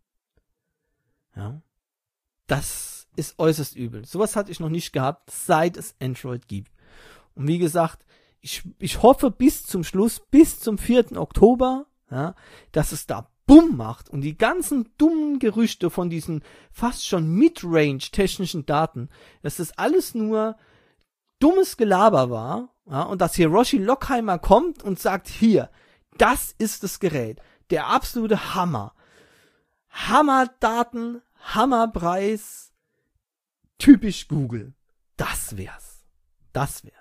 Ja. Das ist äußerst übel. Sowas hatte ich noch nicht gehabt, seit es Android gibt. Und wie gesagt, ich, ich hoffe bis zum Schluss, bis zum vierten Oktober, ja, dass es da Bumm macht und die ganzen dummen Gerüchte von diesen fast schon Mid-Range technischen Daten, dass das alles nur dummes Gelaber war, ja, und dass Hiroshi Lockheimer kommt und sagt, hier, das ist das Gerät. Der absolute Hammer. Hammerdaten, Hammerpreis, typisch Google. Das wär's. Das wär's.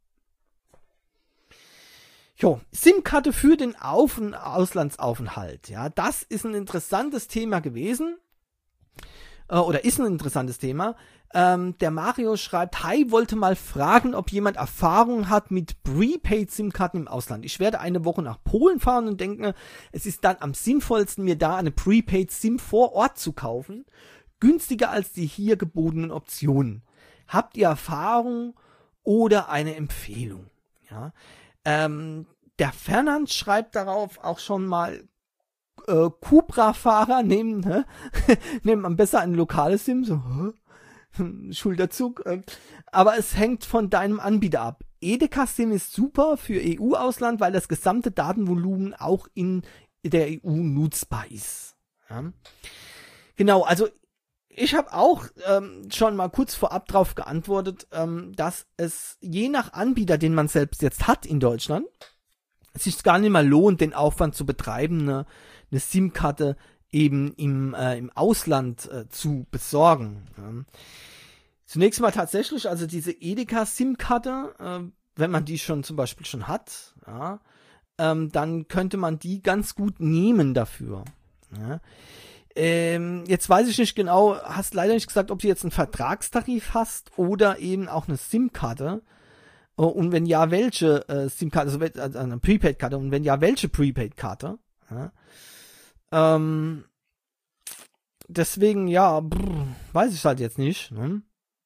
Jo, SIM-Karte für den Auf- und Auslandsaufenthalt. Ja, das ist ein interessantes Thema gewesen. Äh, oder ist ein interessantes Thema. Ähm, der Mario schreibt, hi, wollte mal fragen, ob jemand Erfahrung hat mit Prepaid-SIM-Karten im Ausland. Ich werde eine Woche nach Polen fahren und denke, es ist dann am sinnvollsten, mir da eine Prepaid-SIM vor Ort zu kaufen. Günstiger als die hier gebotenen Optionen. Habt ihr Erfahrung oder eine Empfehlung? Ja, ähm, der Fernand schreibt darauf auch schon mal, äh, Cupra-Fahrer nehmen, ne? nehmen am besser eine lokale SIM, so, hä? Schulterzug, äh, aber es hängt von deinem Anbieter ab. Edeka-SIM ist super für E U-Ausland, weil das gesamte Datenvolumen auch in der E U nutzbar ist. Ja? Genau, also ich habe auch ähm, schon mal kurz vorab drauf geantwortet, ähm, dass es je nach Anbieter, den man selbst jetzt hat in Deutschland, es sich gar nicht mehr lohnt, den Aufwand zu betreiben, eine, eine SIM-Karte eben im, äh, im Ausland äh, zu besorgen. Ja. Zunächst mal tatsächlich, also diese Edeka-SIM-Karte, äh, wenn man die schon zum Beispiel schon hat, ja, ähm, dann könnte man die ganz gut nehmen dafür. Ja. Ähm, jetzt weiß ich nicht genau, hast leider nicht gesagt, ob du jetzt einen Vertragstarif hast oder eben auch eine SIM-Karte. Oh, und wenn ja, welche äh, SIM-Karte, also, also eine Prepaid-Karte, und wenn ja, welche Prepaid-Karte? Ja. Ähm, deswegen, ja, brr, weiß ich halt jetzt nicht. Ne?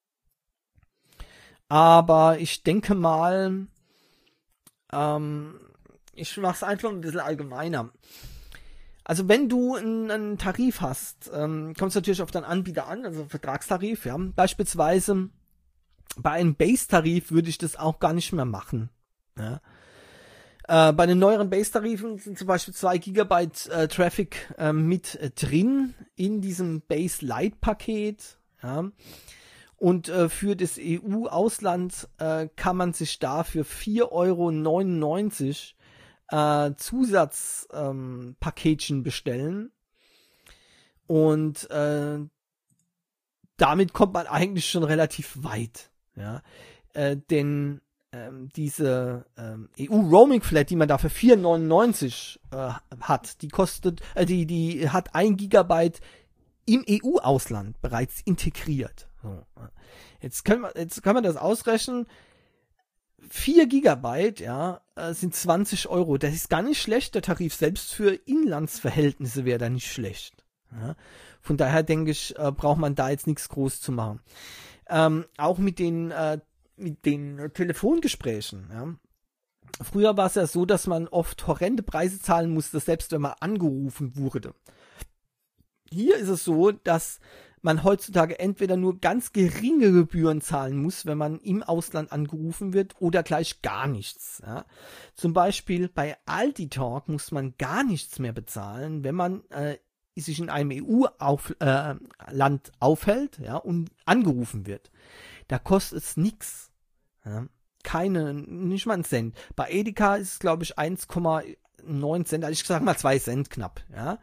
Aber ich denke mal, ähm, ich mach's einfach ein bisschen allgemeiner. Also wenn du einen, einen Tarif hast, ähm, kommt es natürlich auf deinen Anbieter an, also Vertragstarif, ja. Beispielsweise bei einem Base-Tarif würde ich das auch gar nicht mehr machen. Ja. Äh, bei den neueren Base-Tarifen sind zum Beispiel zwei Gigabyte äh, Traffic äh, mit äh, drin in diesem Base-Lite-Paket. Ja. Und äh, für das E U-Ausland äh, kann man sich da für vier Euro neunundneunzig äh, Zusatzpaketchen ähm, bestellen. Und äh, damit kommt man eigentlich schon relativ weit. Ja? Äh, denn ähm, diese ähm, E U-Roaming-Flat, die man da für vier neunundneunzig äh, hat, die kostet, äh, die, die hat ein Gigabyte im E U-Ausland bereits integriert. So. Jetzt können wir, jetzt kann man das ausrechnen. vier Gigabyte, ja, sind zwanzig Euro. Das ist gar nicht schlecht, der Tarif. Selbst für Inlandsverhältnisse wäre da nicht schlecht. Ja. Von daher denke ich, äh, braucht man da jetzt nichts groß zu machen. Ähm, auch mit den, äh, mit den Telefongesprächen, ja. Früher war es ja so, dass man oft horrende Preise zahlen musste, selbst wenn man angerufen wurde. Hier ist es so, dass man heutzutage entweder nur ganz geringe Gebühren zahlen muss, wenn man im Ausland angerufen wird, oder gleich gar nichts. Ja. Zum Beispiel bei Aldi Talk muss man gar nichts mehr bezahlen, wenn man äh, sich in einem E U-Land äh, aufhält, ja, und angerufen wird. Da kostet es nichts. Ja. Keine, nicht mal einen Cent. Bei Edeka ist es, glaube ich, eins Komma neun Cent, also ich sag mal zwei Cent knapp. Ja.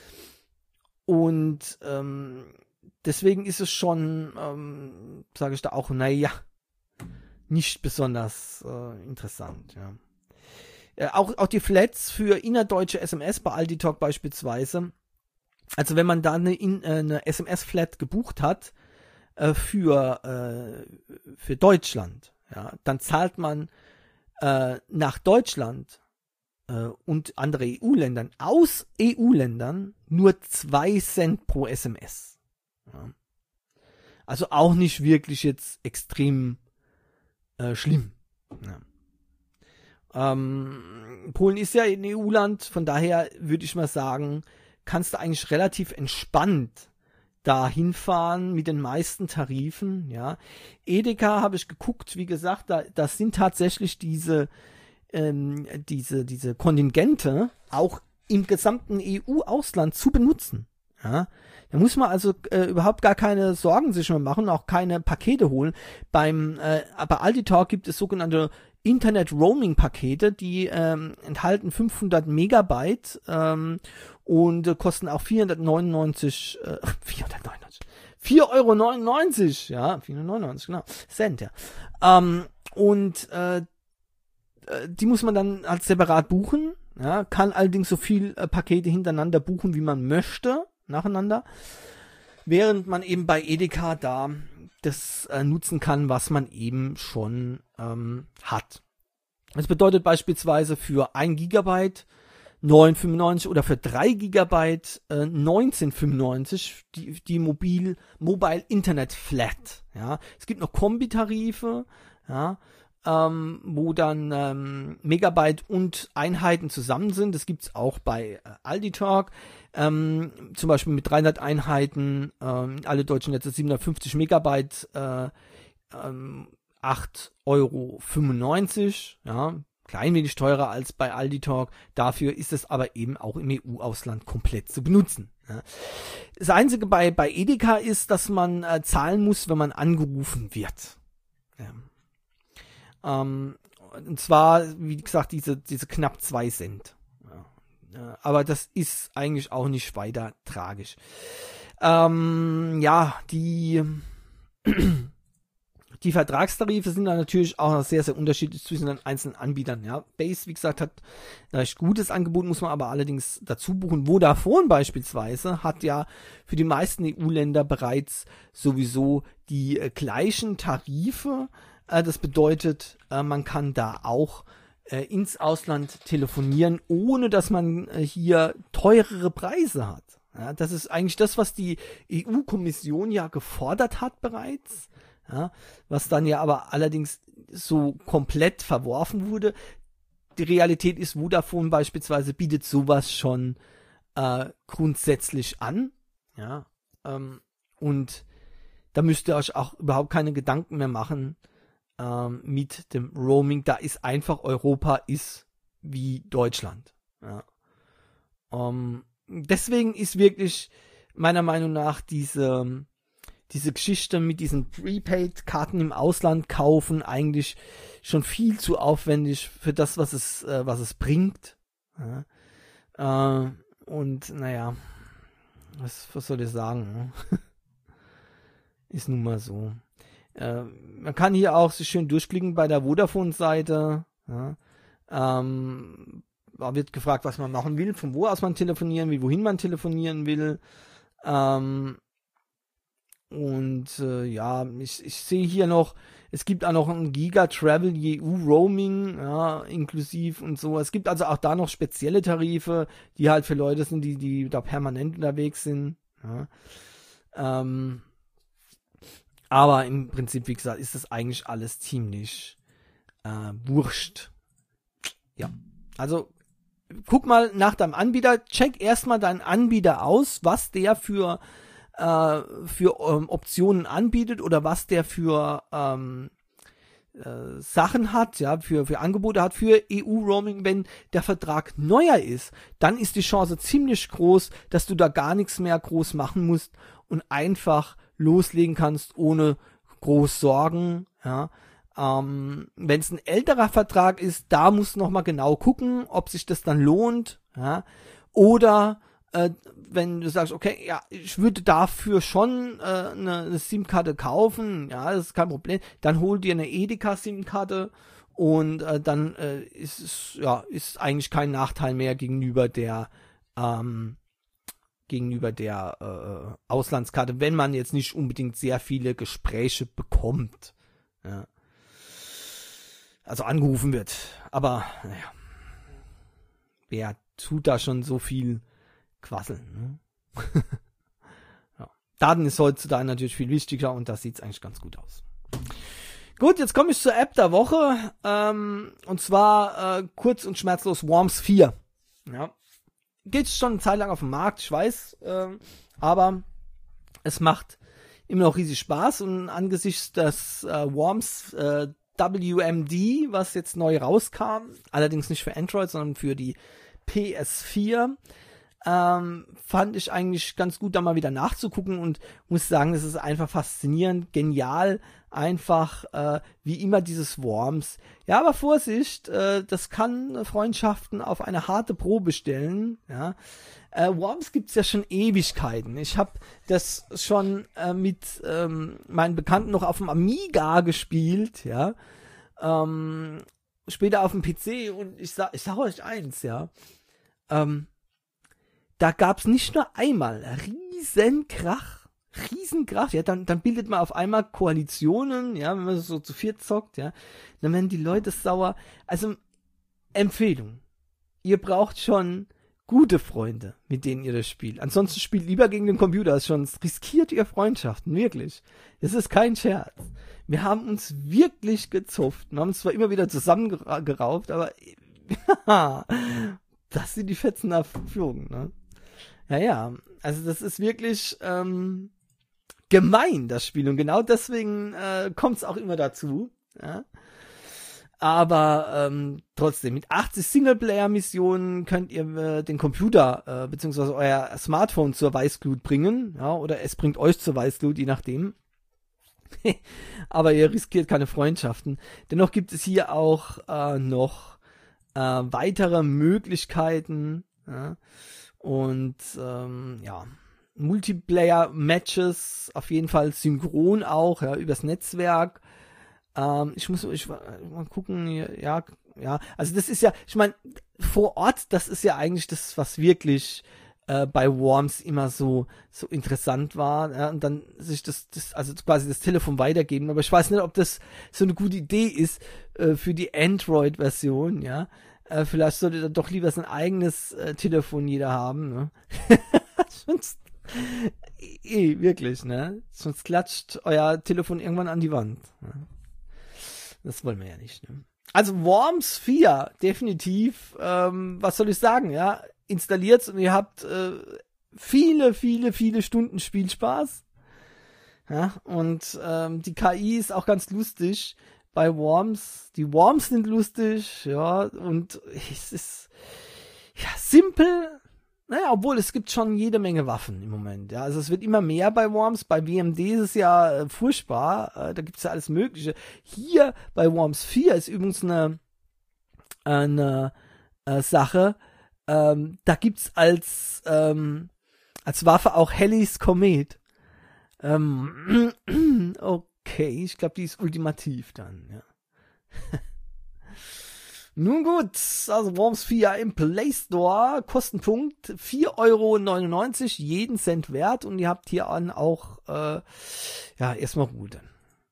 Und ähm, deswegen ist es schon, ähm, sage ich da auch, naja, nicht besonders äh, interessant. Ja. Äh, auch, auch die Flats für innerdeutsche S M S bei Aldi Talk beispielsweise. Also wenn man da eine, in, äh, eine S M S-Flat gebucht hat äh, für, äh, für Deutschland, ja, dann zahlt man äh, nach Deutschland äh, und andere E U-Ländern, aus E U-Ländern, nur zwei Cent pro S M S. Ja. Also auch nicht wirklich jetzt extrem äh, schlimm. Ja. Ähm, Polen ist ja ein E U-Land, von daher würde ich mal sagen, kannst du eigentlich relativ entspannt da hinfahren mit den meisten Tarifen. Ja. Edeka habe ich geguckt, wie gesagt, da das sind tatsächlich diese ähm, diese diese Kontingente auch im gesamten E U-Ausland zu benutzen. Ja. Da muss man also äh, überhaupt gar keine Sorgen sich mehr machen, auch keine Pakete holen. Beim äh, bei Aldi Talk gibt es sogenannte Internet-Roaming-Pakete, die ähm, enthalten fünfhundert Megabyte ähm, und äh, kosten auch vierhundertneunundneunzig, äh, vierhundertneunundneunzig, vier Euro neunundneunzig, ja, vierhundertneunundneunzig, genau, Cent, ja. Ähm, und äh, die muss man dann als separat buchen, ja, kann allerdings so viel äh, Pakete hintereinander buchen, wie man möchte, nacheinander, während man eben bei Edeka da das äh, nutzen kann, was man eben schon ähm, hat. Das bedeutet beispielsweise für ein Gigabyte neun fünfundneunzig oder für drei Gigabyte äh, neunzehn fünfundneunzig die, die Mobil, Mobile Internet Flat. Ja. Es gibt noch Kombitarife, ja, ähm, wo dann ähm, Megabyte und Einheiten zusammen sind. Das gibt's auch bei äh, Aldi Talk. Ähm, zum Beispiel mit dreihundert Einheiten, ähm, alle deutschen Netze siebenhundertfünfzig Megabyte, äh, ähm, acht Euro fünfundneunzig, ja, klein wenig teurer als bei Aldi Talk. Dafür ist es aber eben auch im E U-Ausland komplett zu benutzen. Ja. Das Einzige bei, bei Edeka ist, dass man äh, zahlen muss, wenn man angerufen wird. Ja. Ähm, und zwar, wie gesagt, diese, diese knapp zwei Cent. Ja. Aber das ist eigentlich auch nicht weiter tragisch. Ähm, ja, die Die Vertragstarife sind dann natürlich auch sehr, sehr unterschiedlich zwischen den einzelnen Anbietern. Ja, Base, wie gesagt, hat ein recht gutes Angebot, muss man aber allerdings dazu buchen. Vodafone beispielsweise hat ja für die meisten E U-Länder bereits sowieso die äh, gleichen Tarife. Äh, das bedeutet, äh, man kann da auch äh, ins Ausland telefonieren, ohne dass man äh, hier teurere Preise hat. Ja, das ist eigentlich das, was die E U-Kommission ja gefordert hat bereits. Ja, was dann ja aber allerdings so komplett verworfen wurde. Die Realität ist, Vodafone beispielsweise bietet sowas schon äh, grundsätzlich an. Ja, ähm, und da müsst ihr euch auch überhaupt keine Gedanken mehr machen ähm, mit dem Roaming. Da ist einfach Europa ist wie Deutschland. Ja. Ähm, deswegen ist wirklich meiner Meinung nach diese diese Geschichte mit diesen Prepaid-Karten im Ausland kaufen eigentlich schon viel zu aufwendig für das, was es, äh, was es bringt. Ja. Äh, und naja, was, was soll ich sagen? Ist nun mal so. Äh, man kann hier auch sich schön durchklicken bei der Vodafone-Seite. Ja. Ähm, da wird gefragt, was man machen will, von wo aus man telefonieren will, wohin man telefonieren will. Ähm, Und äh, ja, ich, ich sehe hier noch, es gibt auch noch ein Giga Travel E U Roaming, ja, inklusiv und so. Es gibt also auch da noch spezielle Tarife, die halt für Leute sind, die, die da permanent unterwegs sind. Ja. Ähm, aber im Prinzip, wie gesagt, ist das eigentlich alles ziemlich äh, wurscht. Ja, also guck mal nach deinem Anbieter, check erstmal deinen Anbieter aus, was der für für ähm, Optionen anbietet oder was der für ähm, äh, Sachen hat, ja, für, für Angebote hat für E U-Roaming. Wenn der Vertrag neuer ist, dann ist die Chance ziemlich groß, dass du da gar nichts mehr groß machen musst und einfach loslegen kannst, ohne groß Sorgen, ja. Ähm, wenn es ein älterer Vertrag ist, da musst du nochmal genau gucken, ob sich das dann lohnt, ja, oder wenn du sagst, okay, ja, ich würde dafür schon äh, eine, eine SIM-Karte kaufen, ja, das ist kein Problem, dann hol dir eine Edeka-SIM-Karte und äh, dann äh, ist es, ja, ist eigentlich kein Nachteil mehr gegenüber der ähm, gegenüber der äh, Auslandskarte, wenn man jetzt nicht unbedingt sehr viele Gespräche bekommt, ja. Also angerufen wird, aber naja, wer tut da schon so viel quasseln. Ne? Ja. Daten ist heutzutage natürlich viel wichtiger und das sieht eigentlich ganz gut aus. Gut, jetzt komme ich zur App der Woche ähm, und zwar äh, kurz und schmerzlos Worms vier. Ja. Geht schon eine Zeit lang auf dem Markt, ich weiß, äh, aber es macht immer noch riesig Spaß und angesichts des äh, Worms äh, W M D, was jetzt neu rauskam, allerdings nicht für Android, sondern für die P S vier, Ähm, fand ich eigentlich ganz gut, da mal wieder nachzugucken und muss sagen, es ist einfach faszinierend, genial, einfach äh, wie immer dieses Worms. Ja, aber Vorsicht, äh, das kann Freundschaften auf eine harte Probe stellen. Ja, äh, Worms gibt's ja schon Ewigkeiten. Ich habe das schon äh, mit ähm, meinen Bekannten noch auf dem Amiga gespielt. Ja, ähm, später auf dem P C und ich sag, ich sag euch eins, ja. Ähm, Da gab's nicht nur einmal riesen Krach, riesen Krach, ja, dann, dann bildet man auf einmal Koalitionen, ja, wenn man so zu viert zockt, ja, dann werden die Leute sauer. Also, Empfehlung. Ihr braucht schon gute Freunde, mit denen ihr das spielt. Ansonsten spielt lieber gegen den Computer, sonst riskiert ihr Freundschaften, wirklich. Das ist kein Scherz. Wir haben uns wirklich gezupft. Wir haben uns zwar immer wieder zusammengerauft, aber das sind die Fetzen nach Führung, ne? Ja, ja, also das ist wirklich ähm, gemein, das Spiel. Und genau deswegen äh, kommt es auch immer dazu. Ja? Aber ähm, trotzdem, mit achtzig Singleplayer-Missionen könnt ihr äh, den Computer äh, beziehungsweise euer Smartphone zur Weißglut bringen. Ja, oder es bringt euch zur Weißglut, je nachdem. Aber ihr riskiert keine Freundschaften. Dennoch gibt es hier auch äh, noch äh, weitere Möglichkeiten. Ja? Und ähm, ja, Multiplayer-Matches auf jeden Fall synchron auch, ja, übers Netzwerk. Ähm, ich muss ich, mal gucken, ja, ja, also das ist ja, ich meine, vor Ort, das ist ja eigentlich das, was wirklich äh, bei Worms immer so so interessant war, ja, und dann sich das, das, also quasi das Telefon weitergeben, aber ich weiß nicht, ob das so eine gute Idee ist äh, für die Android-Version, ja, äh, vielleicht sollte dann doch lieber sein eigenes äh, Telefon jeder haben, ne? Sonst, eh, wirklich, ne? Sonst klatscht euer Telefon irgendwann an die Wand, ne? Das wollen wir ja nicht, ne? Also Worms vier, definitiv, ähm, was soll ich sagen, ja, installiert's und ihr habt äh, viele, viele, viele Stunden Spielspaß, ja, und ähm, die K I ist auch ganz lustig bei Worms, die Worms sind lustig, ja, und es ist, ja, simpel. Naja, obwohl, es gibt schon jede Menge Waffen im Moment, ja, also es wird immer mehr bei Worms, bei W M D ist es ja äh, furchtbar, äh, da gibt's ja alles Mögliche. Hier bei Worms vier ist übrigens eine, eine äh, Sache, ähm, da gibt's als, ähm, als Waffe auch Halley's Komet. Ähm, okay, ich glaube, die ist ultimativ dann, ja. Nun gut, also Worms vier im Play Store, Kostenpunkt vier Euro neunundneunzig, jeden Cent wert und ihr habt hier an auch, äh, ja, erstmal Ruhe dann.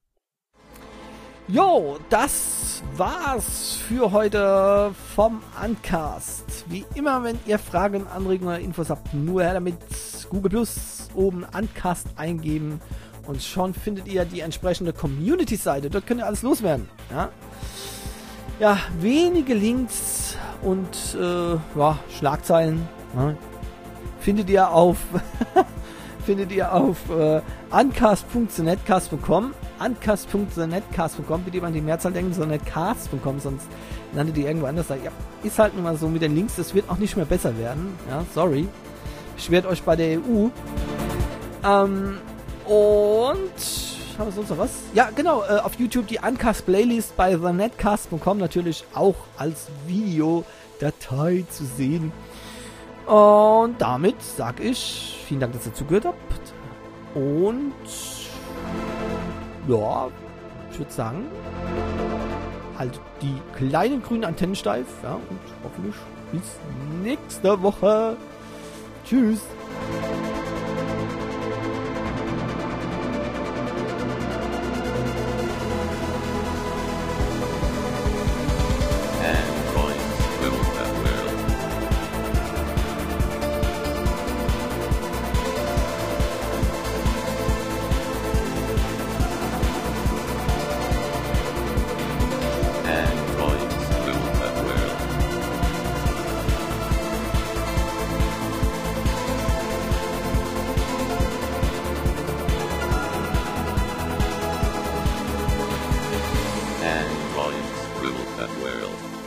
Jo, das war's für heute vom Uncast. Wie immer, wenn ihr Fragen, Anregungen oder Infos habt, nur her damit. Google Plus oben Uncast eingeben und schon findet ihr die entsprechende Community-Seite. Dort könnt ihr alles loswerden, ja. Ja, wenige Links und äh, ja, Schlagzeilen, ja, findet ihr auf findet ihr auf äh, uncast punkt netcast punkt com, uncast punkt netcast punkt com, bitte immer an die Mehrzahl denken, sondern netcast punkt com, sonst landet ihr irgendwo anders. Ja, ist halt nun mal so mit den Links, das wird auch nicht mehr besser werden, ja, sorry. Ich werde euch bei der E U. Ähm, und haben wir sonst noch was? Ja, genau, äh, auf YouTube die Uncast-Playlist bei the netcast punkt com natürlich auch als Videodatei zu sehen. Und damit sag ich vielen Dank, dass ihr zugehört habt. Und ja, ich würde sagen, halt die kleinen grünen Antennen steif, ja, und hoffentlich bis nächste Woche. Tschüss. Androids rule that world.